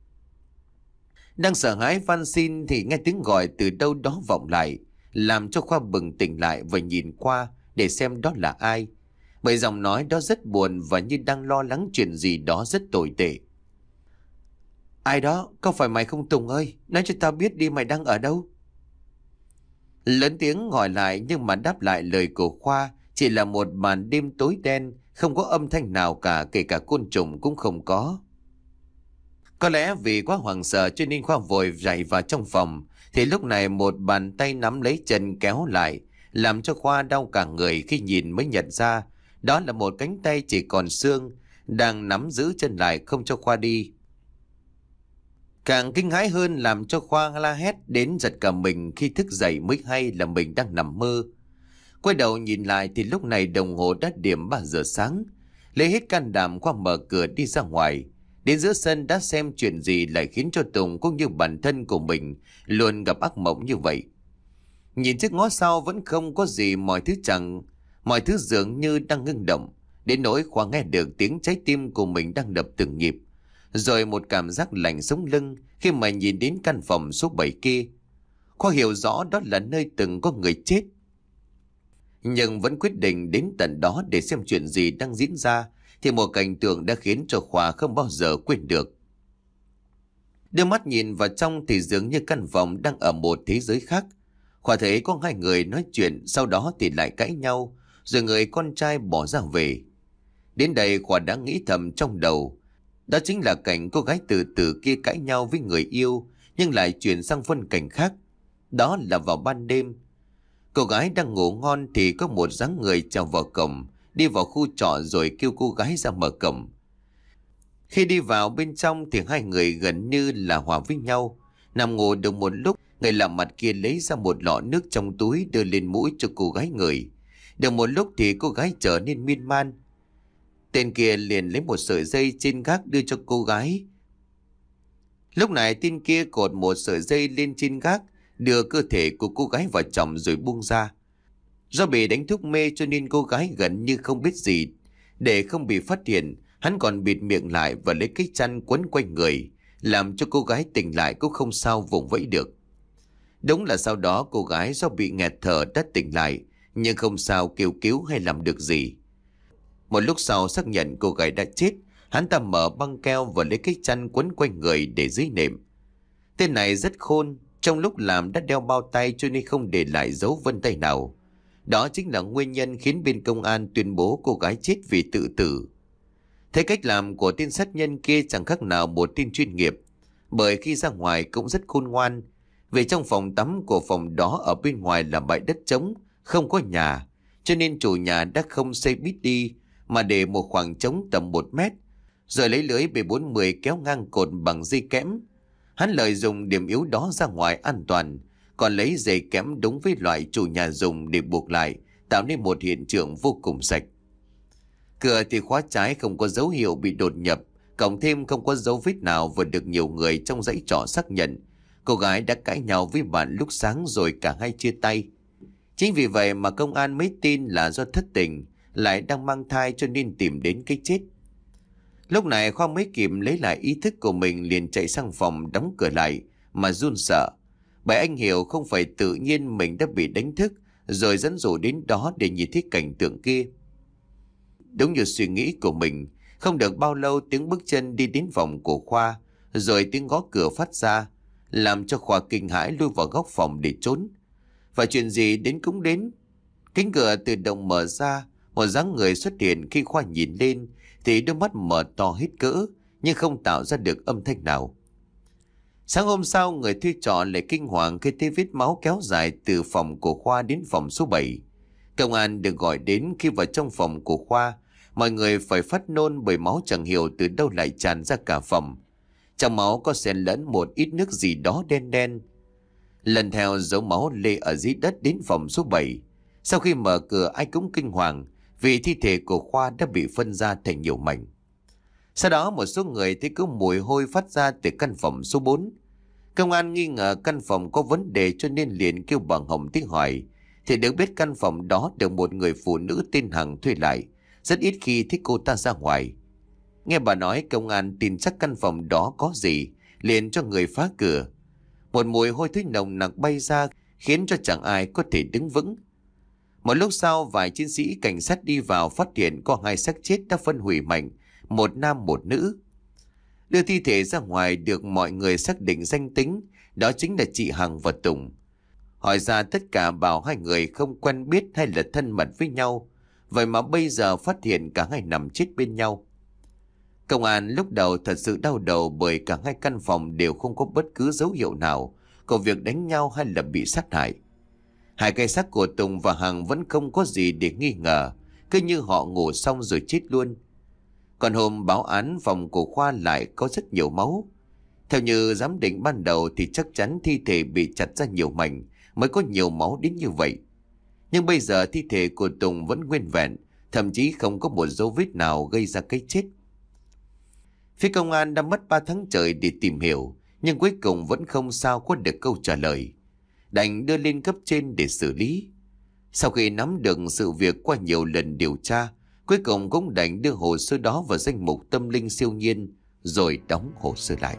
Đang sợ hãi van xin thì nghe tiếng gọi từ đâu đó vọng lại, làm cho Khoa bừng tỉnh lại và nhìn qua để xem đó là ai. Bởi giọng nói đó rất buồn và như đang lo lắng chuyện gì đó rất tồi tệ. Ai đó? Có phải mày không Tùng ơi? Nói cho tao biết đi, mày đang ở đâu? Lớn tiếng gọi lại nhưng mà đáp lại lời của Khoa chỉ là một màn đêm tối đen, không có âm thanh nào cả, kể cả côn trùng cũng không có. Có lẽ vì quá hoảng sợ cho nên Khoa vội chạy vào trong phòng, thì lúc này một bàn tay nắm lấy chân kéo lại, làm cho Khoa đau cả người khi nhìn mới nhận ra đó là một cánh tay chỉ còn xương đang nắm giữ chân lại không cho Khoa đi. Càng kinh hãi hơn làm cho Khoa la hét đến giật cả mình khi thức dậy mới hay là mình đang nằm mơ. Quay đầu nhìn lại thì lúc này đồng hồ đã điểm ba giờ sáng. Lấy hết can đảm Khoa mở cửa đi ra ngoài. Đến giữa sân đã xem chuyện gì lại khiến cho Tùng cũng như bản thân của mình luôn gặp ác mộng như vậy. Nhìn trước ngó sau vẫn không có gì, mọi thứ chẳng, mọi thứ dường như đang ngưng động. Đến nỗi Khoa nghe được tiếng trái tim của mình đang đập từng nhịp. Rồi một cảm giác lạnh sống lưng khi mà nhìn đến căn phòng số bảy kia. Khoa hiểu rõ đó là nơi từng có người chết, nhưng vẫn quyết định đến tận đó để xem chuyện gì đang diễn ra, thì một cảnh tượng đã khiến cho Khoa không bao giờ quên được. Đưa mắt nhìn vào trong thì dường như căn phòng đang ở một thế giới khác. Khoa thấy có hai người nói chuyện, sau đó thì lại cãi nhau, rồi người con trai bỏ ra về. Đến đây Khoa đã nghĩ thầm trong đầu, đó chính là cảnh cô gái từ từ kia cãi nhau với người yêu, nhưng lại chuyển sang phân cảnh khác. Đó là vào ban đêm. Cô gái đang ngủ ngon thì có một dáng người chào vào cổng, đi vào khu trọ rồi kêu cô gái ra mở cổng. Khi đi vào bên trong thì hai người gần như là hòa với nhau. Nằm ngủ được một lúc, người lạ mặt kia lấy ra một lọ nước trong túi đưa lên mũi cho cô gái ngửi. Được một lúc thì cô gái trở nên miên man. Tên kia liền lấy một sợi dây trên gác đưa cho cô gái. Lúc này tên kia cột một sợi dây lên trên gác, đưa cơ thể của cô gái vào chồng rồi buông ra. Do bị đánh thuốc mê cho nên cô gái gần như không biết gì. Để không bị phát hiện, hắn còn bịt miệng lại và lấy cái chăn quấn quanh người, làm cho cô gái tỉnh lại cũng không sao vùng vẫy được. Đúng là sau đó cô gái do bị nghẹt thở đã tỉnh lại, nhưng không sao kêu cứu hay làm được gì. Một lúc sau xác nhận cô gái đã chết, hắn ta mở băng keo và lấy cái chăn quấn quanh người để dưới nệm. Tên này rất khôn, trong lúc làm đã đeo bao tay cho nên không để lại dấu vân tay nào. Đó chính là nguyên nhân khiến bên công an tuyên bố cô gái chết vì tự tử. Thấy cách làm của tên sát nhân kia chẳng khác nào một tên chuyên nghiệp, bởi khi ra ngoài cũng rất khôn ngoan, Vì trong phòng tắm của phòng đó ở bên ngoài là bãi đất trống, không có nhà, cho nên chủ nhà đã không xây bít đi mà để một khoảng trống tầm một mét, rồi lấy lưới B bốn mươi kéo ngang cột bằng dây kẽm. Hắn lợi dụng điểm yếu đó ra ngoài an toàn, còn lấy dây kẽm đúng với loại chủ nhà dùng để buộc lại, tạo nên một hiện trường vô cùng sạch. Cửa thì khóa trái, không có dấu hiệu bị đột nhập, cộng thêm không có dấu vết nào vừa được nhiều người trong dãy trọ xác nhận cô gái đã cãi nhau với bạn lúc sáng rồi cả hai chia tay. Chính vì vậy mà công an mới tin là do thất tình, lại đang mang thai cho nên tìm đến cái chết. Lúc này Khoa mới kịp lấy lại ý thức của mình, liền chạy sang phòng đóng cửa lại mà run sợ. Bởi anh hiểu không phải tự nhiên mình đã bị đánh thức rồi dẫn dụ đến đó để nhìn thấy cảnh tượng kia. Đúng như suy nghĩ của mình, không được bao lâu tiếng bước chân đi đến phòng của Khoa, rồi tiếng gõ cửa phát ra, làm cho Khoa kinh hãi lui vào góc phòng để trốn. Và chuyện gì đến cũng đến. Cánh cửa tự động mở ra, một dáng người xuất hiện. Khi Khoa nhìn lên thì đôi mắt mở to hết cỡ, nhưng không tạo ra được âm thanh nào. Sáng hôm sau, người thuê trọ lại kinh hoàng khi thấy vết máu kéo dài từ phòng của Khoa đến phòng số bảy. Công an được gọi đến. Khi vào trong phòng của Khoa, mọi người phải phát nôn bởi máu chẳng hiểu từ đâu lại tràn ra cả phòng. Trong máu có xen lẫn một ít nước gì đó đen đen. Lần theo dấu máu lê ở dưới đất đến phòng số bảy. Sau khi mở cửa, ai cũng kinh hoàng vì thi thể của Khoa đã bị phân ra thành nhiều mảnh. Sau đó một số người thấy có mùi hôi phát ra từ căn phòng số bốn. Công an nghi ngờ căn phòng có vấn đề cho nên liền kêu bà Hồng tới hỏi, thì được biết căn phòng đó được một người phụ nữ tên Hằng thuê lại, rất ít khi thích cô ta ra ngoài. Nghe bà nói, công an tin chắc căn phòng đó có gì, liền cho người phá cửa. Một mùi hôi thối nồng nặc bay ra khiến cho chẳng ai có thể đứng vững. Một lúc sau, vài chiến sĩ cảnh sát đi vào phát hiện có hai xác chết đã phân hủy mạnh, một nam một nữ. Đưa thi thể ra ngoài được mọi người xác định danh tính, đó chính là chị Hằng và Tùng. Hỏi ra tất cả bảo hai người không quen biết hay là thân mật với nhau, vậy mà bây giờ phát hiện cả hai nằm chết bên nhau. Công an lúc đầu thật sự đau đầu bởi cả hai căn phòng đều không có bất cứ dấu hiệu nào của việc đánh nhau hay là bị sát hại. Hai cái xác của Tùng và Hằng vẫn không có gì để nghi ngờ, cứ như họ ngủ xong rồi chết luôn. Còn hôm báo án, phòng của Khoa lại có rất nhiều máu. Theo như giám định ban đầu thì chắc chắn thi thể bị chặt ra nhiều mảnh mới có nhiều máu đến như vậy. Nhưng bây giờ thi thể của Tùng vẫn nguyên vẹn, thậm chí không có một dấu vết nào gây ra cái chết. Phía công an đã mất ba tháng trời để tìm hiểu, nhưng cuối cùng vẫn không sao có được câu trả lời. Đành đưa lên cấp trên để xử lý. Sau khi nắm được sự việc qua nhiều lần điều tra, cuối cùng cũng đành đưa hồ sơ đó vào danh mục tâm linh siêu nhiên, rồi đóng hồ sơ lại.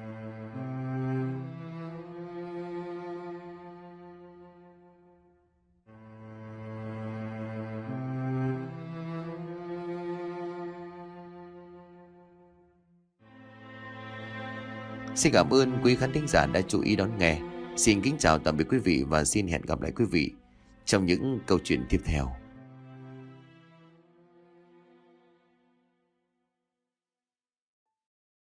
Xin cảm ơn quý khán thính giả đã chú ý đón nghe. Xin kính chào tạm biệt quý vị và xin hẹn gặp lại quý vị trong những câu chuyện tiếp theo.